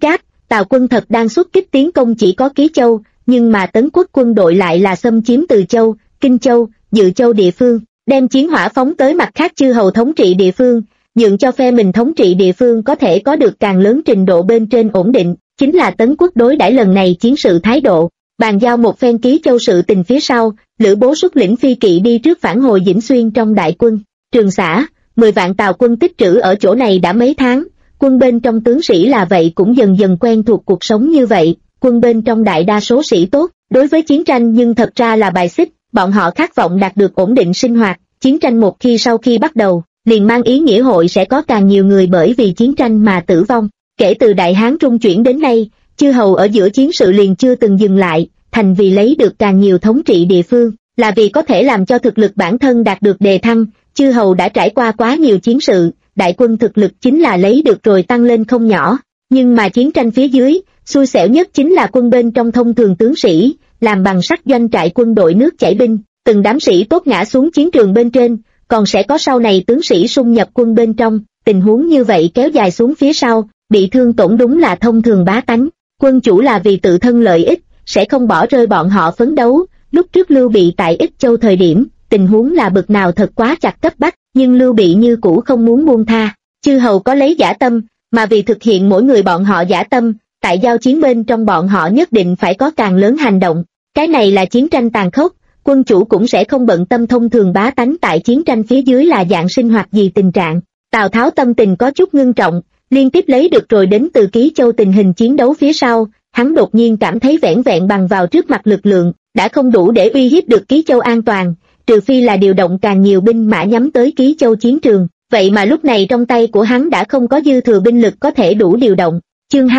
Tào quân thật đang xuất kích tiến công chỉ có Ký Châu, nhưng mà Tấn quốc quân đội lại là xâm chiếm Từ Châu, Kinh Châu, Dự Châu địa phương, đem chiến hỏa phóng tới mặt khác chư hầu thống trị địa phương, nhượng cho phe mình thống trị địa phương có thể có được càng lớn trình độ bên trên ổn định, chính là Tấn quốc đối đãi lần này chiến sự thái độ. Bàn giao một phen Ký Châu sự tình phía sau, Lữ Bố xuất lĩnh phi kỵ đi trước phản hồi Dĩnh Xuyên trong đại quân. Trường xã, 10 vạn Tào quân tích trữ ở chỗ này đã mấy tháng, quân bên trong tướng sĩ là vậy cũng dần dần quen thuộc cuộc sống như vậy, quân bên trong đại đa số sĩ tốt, đối với chiến tranh nhưng thật ra là bài xích, bọn họ khát vọng đạt được ổn định sinh hoạt, chiến tranh một khi sau khi bắt đầu, liền mang ý nghĩa hội sẽ có càng nhiều người bởi vì chiến tranh mà tử vong. Kể từ Đại Hán Trung chuyển đến nay, chư hầu ở giữa chiến sự liền chưa từng dừng lại, thành vì lấy được càng nhiều thống trị địa phương, là vì có thể làm cho thực lực bản thân đạt được đề thăng, chư hầu đã trải qua quá nhiều chiến sự, đại quân thực lực chính là lấy được rồi tăng lên không nhỏ, nhưng mà chiến tranh phía dưới, xui xẻo nhất chính là quân bên trong thông thường tướng sĩ, làm bằng sắt doanh trại quân đội nước chảy binh, từng đám sĩ tốt ngã xuống chiến trường bên trên, còn sẽ có sau này tướng sĩ xung nhập quân bên trong, tình huống như vậy kéo dài xuống phía sau, bị thương tổn đúng là thông thường bá tánh, quân chủ là vì tự thân lợi ích, sẽ không bỏ rơi bọn họ phấn đấu. Lúc trước Lưu Bị tại Ích Châu thời điểm, tình huống là bực nào thật quá chặt cấp bách, nhưng Lưu Bị như cũ không muốn buông tha, chư hầu có lấy dã tâm, mà vì thực hiện mỗi người bọn họ dã tâm, tại giao chiến bên trong bọn họ nhất định phải có càng lớn hành động, cái này là chiến tranh tàn khốc, quân chủ cũng sẽ không bận tâm thông thường bá tánh tại chiến tranh phía dưới là dạng sinh hoạt gì tình trạng. Tào Tháo tâm tình có chút ngưng trọng, liên tiếp lấy được rồi đến từ Ký Châu tình hình chiến đấu phía sau, hắn đột nhiên cảm thấy vẻn vẹn bằng vào trước mặt lực lượng, đã không đủ để uy hiếp được Ký Châu an toàn, trừ phi là điều động càng nhiều binh mã nhắm tới Ký Châu chiến trường, vậy mà lúc này trong tay của hắn đã không có dư thừa binh lực có thể đủ điều động. Chương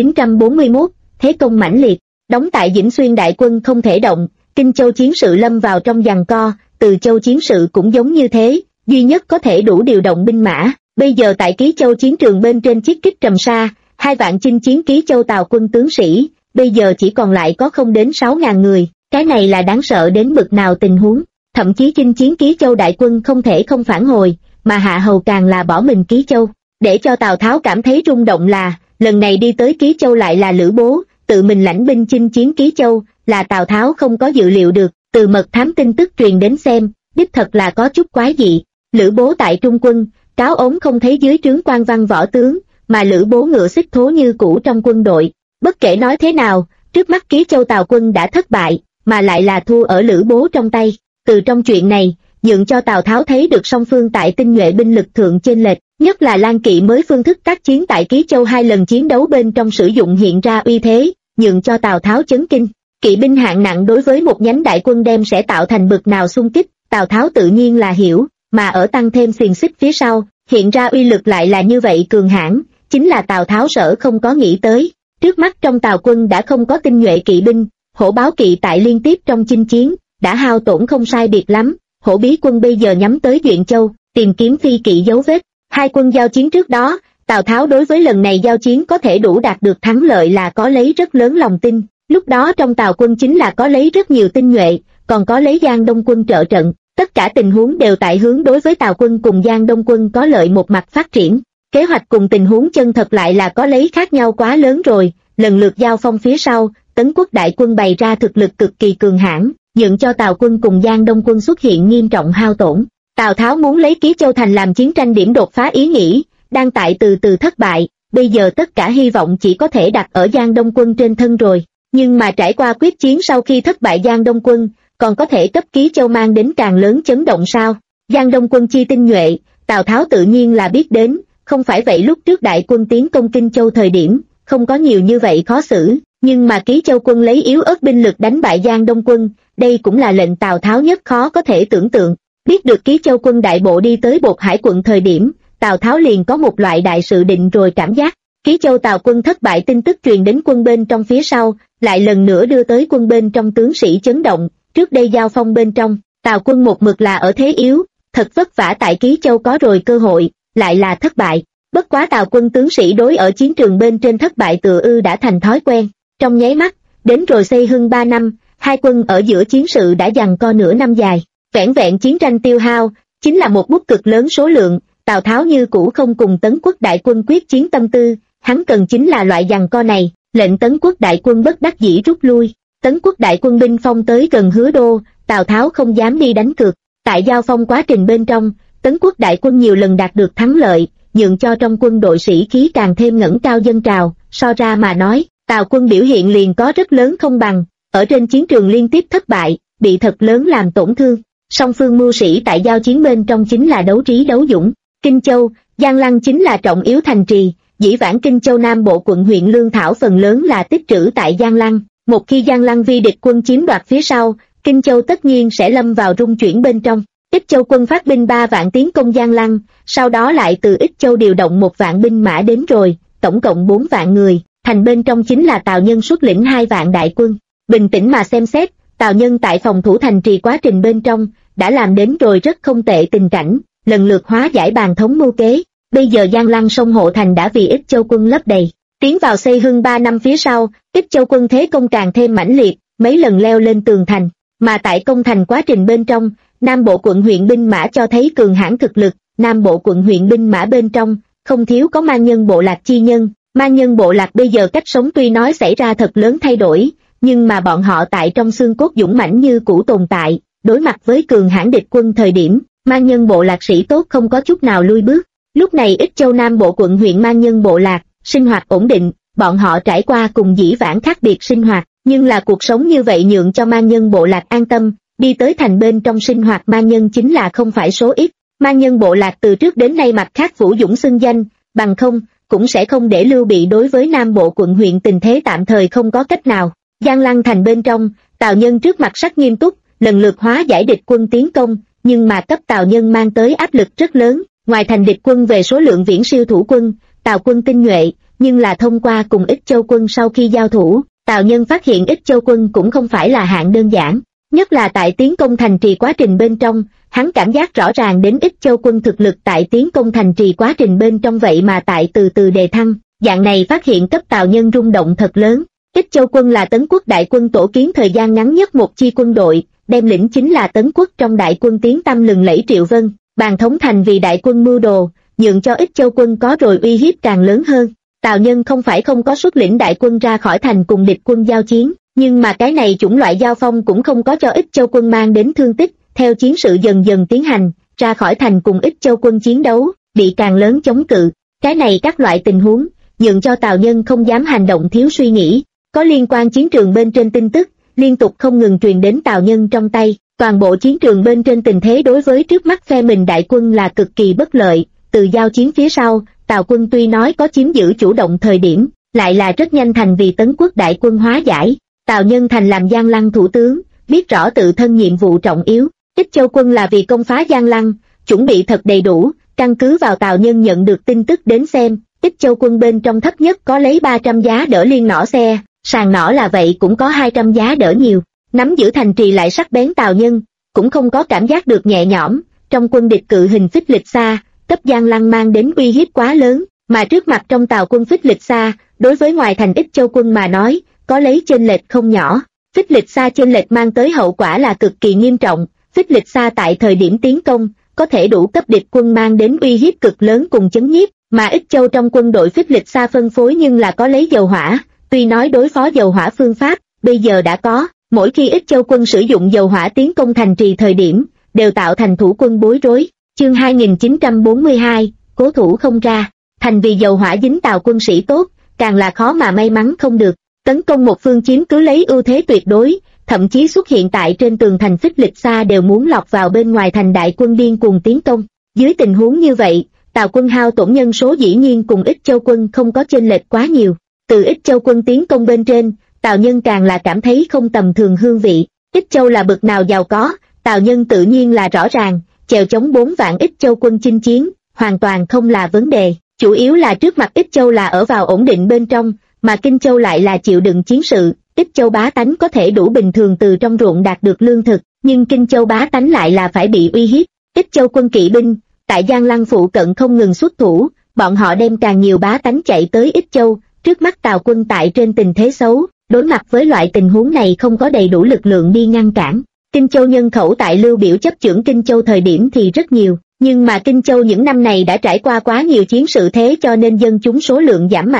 2941, Thế công mãnh liệt, đóng tại Dĩnh Xuyên đại quân không thể động, Kinh Châu chiến sự lâm vào trong giằng co, Từ Châu chiến sự cũng giống như thế, duy nhất có thể đủ điều động binh mã, bây giờ tại Ký Châu chiến trường bên trên chiết kích trầm sa, 2 vạn chinh chiến Ký Châu Tào quân tướng sĩ, bây giờ chỉ còn lại có không đến 6.000 người, cái này là đáng sợ đến bực nào tình huống, thậm chí chinh chiến Ký Châu đại quân không thể không phản hồi, mà Hạ Hầu càng là bỏ mình Ký Châu, để cho Tào Tháo cảm thấy rung động là, lần này đi tới Ký Châu lại là Lữ Bố, tự mình lãnh binh chinh chiến Ký Châu, là Tào Tháo không có dự liệu được, từ mật thám tin tức truyền đến xem, đích thật là có chút quái dị, Lữ Bố tại Trung quân, cáo ốm không thấy dưới trướng quan văn võ tướng, mà Lữ Bố ngựa xích thố như cũ trong quân đội, bất kể nói thế nào, trước mắt Ký Châu Tào quân đã thất bại, mà lại là thua ở Lữ Bố trong tay, từ trong chuyện này, nhượng cho Tào Tháo thấy được song phương tại tinh nhuệ binh lực thượng chênh lệch, nhất là Lan Kỵ mới phương thức tác chiến tại Ký Châu 2 lần chiến đấu bên trong sử dụng hiện ra uy thế, nhượng cho Tào Tháo chấn kinh. Kỵ binh hạng nặng đối với một nhánh đại quân đem sẽ tạo thành bực nào xung kích, Tào Tháo tự nhiên là hiểu, mà ở tăng thêm xiềng xích phía sau, hiện ra uy lực lại là như vậy cường hãn, chính là Tào Tháo sở không có nghĩ tới. Trước mắt trong Tào quân đã không có tinh nhuệ kỵ binh, Hổ Báo kỵ tại liên tiếp trong chinh chiến, đã hao tổn không sai biệt lắm, Hổ Bí quân bây giờ nhắm tới Duyện Châu, tìm kiếm phi kỵ dấu vết. Hai quân giao chiến trước đó, Tào Tháo đối với lần này giao chiến có thể đủ đạt được thắng lợi là có lấy rất lớn lòng tin, lúc đó trong Tào quân chính là có lấy rất nhiều tinh nhuệ, còn có lấy Giang Đông quân trợ trận, tất cả tình huống đều tại hướng đối với Tào quân cùng Giang Đông quân có lợi một mặt phát triển. Kế hoạch cùng tình huống chân thật lại là có lấy khác nhau quá lớn rồi, lần lượt giao phong phía sau, Tấn quốc đại quân bày ra thực lực cực kỳ cường hãn, nhượng cho Tào quân cùng Giang Đông quân xuất hiện nghiêm trọng hao tổn. Tào Tháo muốn lấy Ký Châu thành làm chiến tranh điểm đột phá ý nghĩ, đang tại từ từ thất bại, bây giờ tất cả hy vọng chỉ có thể đặt ở Giang Đông quân trên thân rồi, nhưng mà trải qua quyết chiến sau khi thất bại Giang Đông quân, còn có thể cấp Ký Châu mang đến càng lớn chấn động sao? Giang Đông quân chi tinh nhuệ, Tào Tháo tự nhiên là biết đến, không phải vậy lúc trước đại quân tiến công Kinh Châu thời điểm, không có nhiều như vậy khó xử, nhưng mà Ký Châu quân lấy yếu ớt binh lực đánh bại Giang Đông quân, đây cũng là lệnh Tào Tháo nhất khó có thể tưởng tượng. Biết được Ký Châu quân đại bộ đi tới Bột Hải quận thời điểm, Tào Tháo liền có một loại đại sự định rồi cảm giác. Ký Châu Tào quân thất bại tin tức truyền đến quân bên trong phía sau, lại lần nữa đưa tới quân bên trong tướng sĩ chấn động. Trước đây giao phong bên trong, Tào quân một mực là ở thế yếu, thật vất vả tại Ký Châu có rồi cơ hội, lại là thất bại. Bất quá Tào quân tướng sĩ đối ở chiến trường bên trên thất bại tựa ư đã thành thói quen. Trong nháy mắt, đến rồi xây hưng 3 năm, hai quân ở giữa chiến sự đã giằng co nửa năm dài. Vẻn vẹn chiến tranh tiêu hao, chính là một bút cực lớn số lượng, Tào Tháo như cũ không cùng Tấn quốc đại quân quyết chiến tâm tư, hắn cần chính là loại giằng co này, lệnh Tấn Quốc đại quân bất đắc dĩ rút lui. Tấn Quốc đại quân binh phong tới gần Hứa Đô, Tào Tháo không dám đi đánh cược. Tại giao phong quá trình bên trong, Tấn Quốc đại quân nhiều lần đạt được thắng lợi, nhượng cho trong quân đội sĩ khí càng thêm ngẩng cao dâng trào. So ra mà nói, Tào quân biểu hiện liền có rất lớn không bằng, ở trên chiến trường liên tiếp thất bại, bị thật lớn làm tổn thương. Song phương mưu sĩ tại giao chiến bên trong chính là đấu trí đấu dũng. Kinh Châu, Giang Lăng chính là trọng yếu thành trì, dĩ vãng Kinh Châu Nam bộ quận huyện lương thảo phần lớn là tích trữ tại Giang Lăng. Một khi Giang Lăng vi địch quân chiếm đoạt phía sau, Kinh Châu tất nhiên sẽ lâm vào rung chuyển bên trong. Ích Châu quân phát binh 3 vạn tiến công Giang Lăng, sau đó lại từ Ích Châu điều động 1 vạn binh mã đến rồi, tổng cộng 4 vạn người, thành bên trong chính là Tào Nhân xuất lĩnh 2 vạn đại quân. Bình tĩnh mà xem xét, Tào Nhân tại phòng thủ thành trì quá trình bên trong, đã làm đến rồi rất không tệ tình cảnh, lần lượt hóa giải bàn thống mưu kế. Bây giờ Giang Lăng sông hộ thành đã vì Ích Châu quân lấp đầy. Tiến vào xây hưng 3 năm phía sau, Ích Châu quân thế công càng thêm mãnh liệt, mấy lần leo lên tường thành. Mà tại công thành quá trình bên trong, Nam bộ quận huyện binh mã cho thấy cường hãn thực lực. Nam bộ quận huyện binh mã bên trong, không thiếu có man nhân bộ lạc chi nhân. Man nhân bộ lạc bây giờ cách sống tuy nói xảy ra thật lớn thay đổi, nhưng mà bọn họ tại trong xương cốt dũng mãnh như cũ tồn tại. Đối mặt với cường hãn địch quân thời điểm, man nhân bộ lạc sĩ tốt không có chút nào lui bước. Lúc này Ích Châu Nam bộ quận huyện man nhân bộ lạc, sinh hoạt ổn định, bọn họ trải qua cùng dĩ vãng khác biệt sinh hoạt, nhưng là cuộc sống như vậy nhượng cho man nhân bộ lạc an tâm. Đi tới thành bên trong sinh hoạt man nhân chính là không phải số ít. Man nhân bộ lạc từ trước đến nay mặt khác vũ dũng xưng danh, bằng không, cũng sẽ không để Lưu Bị đối với Nam bộ quận huyện tình thế tạm thời không có cách nào. Giang Lăng thành bên trong, Tào Nhân trước mặt sắc nghiêm túc, lần lượt hóa giải địch quân tiến công, nhưng mà cấp Tào Nhân mang tới áp lực rất lớn. Ngoài thành địch quân về số lượng viễn siêu thủ quân, Tào quân tinh nhuệ, nhưng là thông qua cùng Ích Châu quân sau khi giao thủ, Tào Nhân phát hiện Ích Châu quân cũng không phải là hạng đơn giản. Nhất là tại tiến công thành trì quá trình bên trong, hắn cảm giác rõ ràng đến Ích Châu quân thực lực tại tiến công thành trì quá trình bên trong vậy mà tại từ từ đề thăng, dạng này phát hiện cấp Tào Nhân rung động thật lớn. Ích Châu quân là Tấn Quốc đại quân tổ kiến thời gian ngắn nhất một chi quân đội, đem lĩnh chính là Tấn Quốc trong đại quân tiếng tăm lừng lẫy Triệu Vân, bàn thống thành vì đại quân mưu đồ, nhượng cho Ích Châu quân có rồi uy hiếp càng lớn hơn. Tào Nhân không phải không có xuất lĩnh đại quân ra khỏi thành cùng địch quân giao chiến, nhưng mà cái này chủng loại giao phong cũng không có cho Ích Châu quân mang đến thương tích. Theo chiến sự dần dần tiến hành, ra khỏi thành cùng Ích Châu quân chiến đấu, bị càng lớn chống cự. Cái này các loại tình huống, nhượng cho Tào Nhân không dám hành động thiếu suy nghĩ. Có liên quan chiến trường bên trên tin tức, liên tục không ngừng truyền đến Tào Nhân trong tay. Toàn bộ chiến trường bên trên tình thế đối với trước mắt phe mình đại quân là cực kỳ bất lợi. Từ giao chiến phía sau, Tào quân tuy nói có chiếm giữ chủ động thời điểm, lại là rất nhanh thành vì Tấn Quốc đại quân hóa giải. Tào Nhân thành làm Giang Lăng thủ tướng, biết rõ tự thân nhiệm vụ trọng yếu. Ích Châu quân là vì công phá Giang Lăng, chuẩn bị thật đầy đủ. Căn cứ vào Tào Nhân nhận được tin tức đến xem, Ích Châu quân bên trong thấp nhất có lấy 300 giá đỡ liên nỏ xe, sàn nỏ là vậy cũng có 200 giá đỡ nhiều. Nắm giữ thành trì lại sắc bén Tào Nhân, cũng không có cảm giác được nhẹ nhõm. Trong quân địch cự hình phích lịch xa, cấp Giang Lăng mang đến uy hiếp quá lớn, mà trước mặt trong Tào quân phích lịch xa, đối với ngoài thành Ích Châu quân mà nói, có lấy chênh lệch không nhỏ. Phích lịch xa chênh lệch mang tới hậu quả là cực kỳ nghiêm trọng. Phích lịch xa tại thời điểm tiến công, có thể đủ cấp địch quân mang đến uy hiếp cực lớn cùng chấn nhiếp, mà Ích Châu trong quân đội phích lịch xa phân phối nhưng là có lấy dầu hỏa, tuy nói đối phó dầu hỏa phương pháp, bây giờ đã có, mỗi khi Ích Châu quân sử dụng dầu hỏa tiến công thành trì thời điểm, đều tạo thành thủ quân bối rối. Chương 2942, cố thủ không ra, thành vì dầu hỏa dính Tào quân sĩ tốt, càng là khó mà may mắn không được. Tấn công một phương chiếm cứ lấy ưu thế tuyệt đối, thậm chí xuất hiện tại trên tường thành phích lịch xa đều muốn lọt vào bên ngoài thành đại quân điên cuồng tiến công. Dưới tình huống như vậy, Tào quân hao tổn nhân số dĩ nhiên cùng Ích Châu quân không có chênh lệch quá nhiều. Từ Ích Châu quân tiến công bên trên, Tào Nhân càng là cảm thấy không tầm thường hương vị. Ích Châu là bực nào giàu có, Tào Nhân tự nhiên là rõ ràng, chèo chống 4 vạn Ích Châu quân chinh chiến, hoàn toàn không là vấn đề. Chủ yếu là trước mặt Ích Châu là ở vào ổn định bên trong, mà Kinh Châu lại là chịu đựng chiến sự. Ích Châu bá tánh có thể đủ bình thường từ trong ruộng đạt được lương thực, nhưng Kinh Châu bá tánh lại là phải bị uy hiếp. Ích Châu quân kỵ binh, tại Giang Lăng phụ cận không ngừng xuất thủ, bọn họ đem càng nhiều bá tánh chạy tới Ích Châu. Trước mắt Tào quân tại trên tình thế xấu, đối mặt với loại tình huống này không có đầy đủ lực lượng đi ngăn cản. Kinh Châu nhân khẩu tại Lưu Biểu chấp chưởng Kinh Châu thời điểm thì rất nhiều, nhưng mà Kinh Châu những năm này đã trải qua quá nhiều chiến sự thế cho nên dân chúng số lượng giảm mạnh.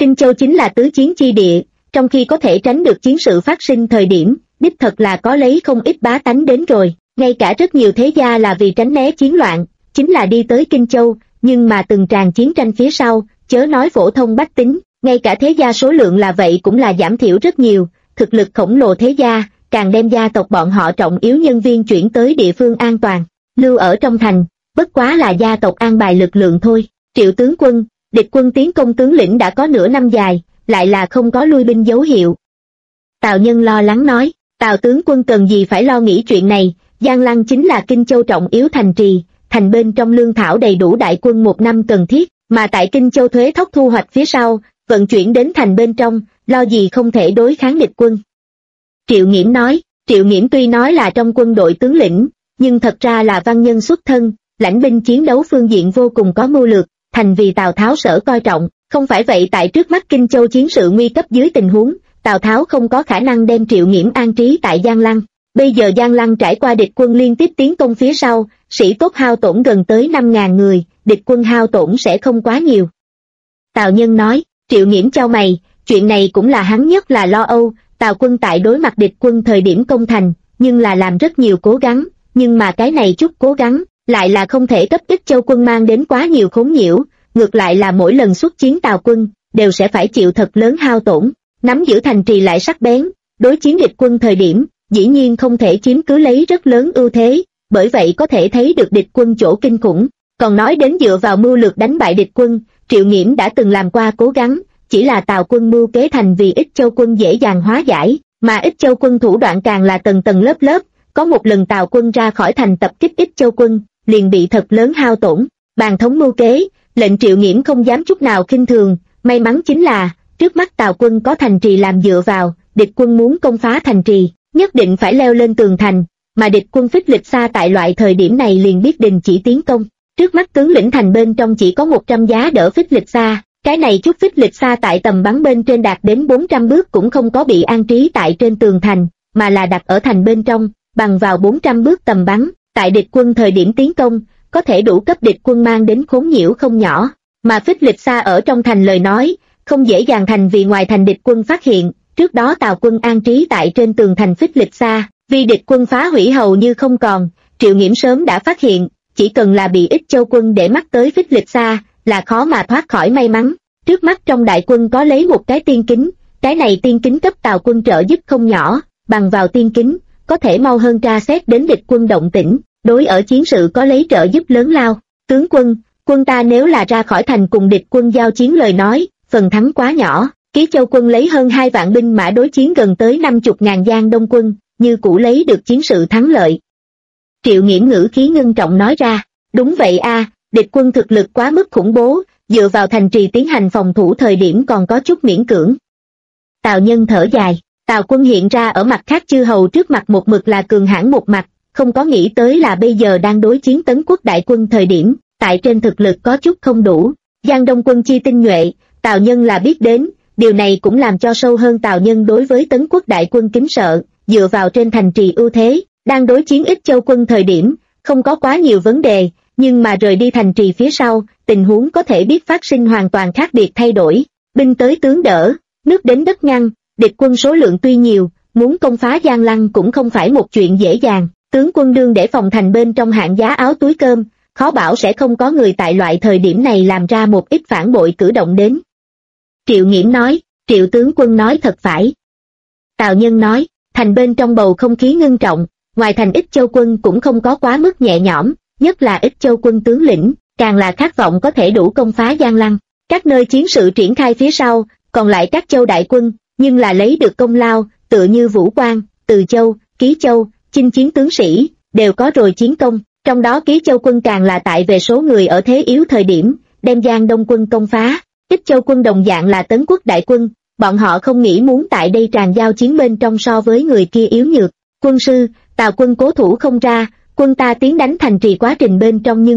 Kinh Châu chính là tứ chiến chi địa, trong khi có thể tránh được chiến sự phát sinh thời điểm, đích thật là có lấy không ít bá tánh đến rồi, ngay cả rất nhiều thế gia là vì tránh né chiến loạn, chính là đi tới Kinh Châu, nhưng mà từng tràn chiến tranh phía sau, chớ nói phổ thông bách tính, ngay cả thế gia số lượng là vậy cũng là giảm thiểu rất nhiều, thực lực khổng lồ thế gia, càng đem gia tộc bọn họ trọng yếu nhân viên chuyển tới địa phương an toàn, lưu ở trong thành, bất quá là gia tộc an bài lực lượng thôi. Triệu tướng quân, địch quân tiến công tướng lĩnh đã có nửa năm dài, lại là không có lui binh dấu hiệu. Tào Nhân lo lắng nói, Tào tướng quân cần gì phải lo nghĩ chuyện này, Giang Lăng chính là Kinh Châu trọng yếu thành trì, thành bên trong lương thảo đầy đủ đại quân một năm cần thiết, mà tại Kinh Châu thuế thóc thu hoạch phía sau, vận chuyển đến thành bên trong, lo gì không thể đối kháng địch quân. Triệu Nghiễm nói, Triệu Nghiễm tuy nói là trong quân đội tướng lĩnh, nhưng thật ra là văn nhân xuất thân, lãnh binh chiến đấu phương diện vô cùng có mưu lược, thành vì Tào Tháo sở coi trọng, không phải vậy tại trước mắt Kinh Châu chiến sự nguy cấp dưới tình huống, Tào Tháo không có khả năng đem Triệu Nghiễm an trí tại Giang Lăng. Bây giờ Giang Lăng trải qua địch quân liên tiếp tiến công phía sau, sĩ tốt hao tổn gần tới 5.000 người, địch quân hao tổn sẽ không quá nhiều. Tào Nhân nói, Triệu Nghiễm chau mày, chuyện này cũng là hắn nhất là lo âu, Tào quân tại đối mặt địch quân thời điểm công thành, nhưng là làm rất nhiều cố gắng, nhưng mà cái này chút cố gắng, lại là không thể cấp ích Châu quân mang đến quá nhiều khốn nhiễu, ngược lại là mỗi lần xuất chiến Tào quân, đều sẽ phải chịu thật lớn hao tổn, nắm giữ thành trì lại sắc bén, đối chiến địch quân thời điểm, dĩ nhiên không thể chiếm cứ lấy rất lớn ưu thế, bởi vậy có thể thấy được địch quân chỗ kinh khủng, còn nói đến dựa vào mưu lược đánh bại địch quân, Triệu Nghiễm đã từng làm qua cố gắng, chỉ là Tào quân mưu kế thành vì Ích Châu quân dễ dàng hóa giải, mà Ích Châu quân thủ đoạn càng là tầng tầng lớp lớp, có một lần Tào quân ra khỏi thành tập kích Ích Châu quân, liền bị thật lớn hao tổn, bàn thống mưu kế, lệnh Triệu Nghiễm không dám chút nào khinh thường, may mắn chính là, trước mắt Tào quân có thành trì làm dựa vào, địch quân muốn công phá thành trì, nhất định phải leo lên tường thành, mà địch quân Phích Lịch Sa tại loại thời điểm này liền biết đình chỉ tiến công, trước mắt tướng lĩnh thành bên trong chỉ có 100 giá đỡ Phích Lịch Sa, cái này chút Phích Lịch Sa tại tầm bắn bên trên đạt đến 400 bước cũng không có bị an trí tại trên tường thành, mà là đặt ở thành bên trong, bằng vào 400 bước tầm bắn, tại địch quân thời điểm tiến công, có thể đủ cấp địch quân mang đến khốn nhiễu không nhỏ, mà Phích Lịch Sa ở trong thành lời nói, không dễ dàng thành vì ngoài thành địch quân phát hiện, trước đó Tào quân an trí tại trên tường thành Phích Lịch Sa, vì địch quân phá hủy hầu như không còn, Triệu Nghiễm sớm đã phát hiện, chỉ cần là bị Ích Châu quân để mắt tới Phích Lịch Sa, là khó mà thoát khỏi may mắn. Trước mắt trong đại quân có lấy một cái tiên kính, cái này tiên kính cấp Tào quân trợ giúp không nhỏ, bằng vào tiên kính, có thể mau hơn tra xét đến địch quân động tĩnh, đối ở chiến sự có lấy trợ giúp lớn lao. Tướng quân, quân ta nếu là ra khỏi thành cùng địch quân giao chiến lời nói, phần thắng quá nhỏ, Ký Châu quân lấy hơn 2 vạn binh mã đối chiến gần tới 50.000 Giang Đông quân, như cũ lấy được chiến sự thắng lợi. Triệu Nghiễm ngữ khí ngưng trọng nói ra, đúng vậy a, địch quân thực lực quá mức khủng bố, dựa vào thành trì tiến hành phòng thủ thời điểm còn có chút miễn cưỡng. Tào Nhân thở dài, Tào quân hiện ra ở mặt khác chư hầu trước mặt một mực là cường hãn một mặt, không có nghĩ tới là bây giờ đang đối chiến Tấn quốc đại quân thời điểm, tại trên thực lực có chút không đủ. Giang Đông quân chi tinh nhuệ, Tào Nhân là biết đến, điều này cũng làm cho sâu hơn Tào Nhân đối với Tấn quốc đại quân kính sợ, dựa vào trên thành trì ưu thế, đang đối chiến Ích Châu quân thời điểm, không có quá nhiều vấn đề, nhưng mà rời đi thành trì phía sau, tình huống có thể biết phát sinh hoàn toàn khác biệt thay đổi, binh tới tướng đỡ, nước đến đất ngăn, địch quân số lượng tuy nhiều, muốn công phá Giang Lăng cũng không phải một chuyện dễ dàng, tướng quân đương để phòng thành bên trong hạng giá áo túi cơm, khó bảo sẽ không có người tại loại thời điểm này làm ra một ít phản bội cử động đến. Triệu Nghiễm nói, Triệu tướng quân nói thật phải. Tào Nhân nói, thành bên trong bầu không khí ngưng trọng, ngoài thành Ích Châu quân cũng không có quá mức nhẹ nhõm, nhất là Ích Châu quân tướng lĩnh, càng là khát vọng có thể đủ công phá Giang Lăng. Các nơi chiến sự triển khai phía sau, còn lại các châu đại quân, nhưng là lấy được công lao, tựa như Vũ Quang, Từ Châu, Ký Châu, chinh chiến tướng sĩ, đều có rồi chiến công, trong đó Ký Châu quân càng là tại về số người ở thế yếu thời điểm, đem Giang Đông quân công phá. Ích Châu quân đồng dạng là Tấn quốc đại quân, bọn họ không nghĩ muốn tại đây tràn giao chiến bên trong so với người kia yếu nhược. Quân sư, Tào quân cố thủ không ra, quân ta tiến đánh thành trì quá trình bên trong nhưng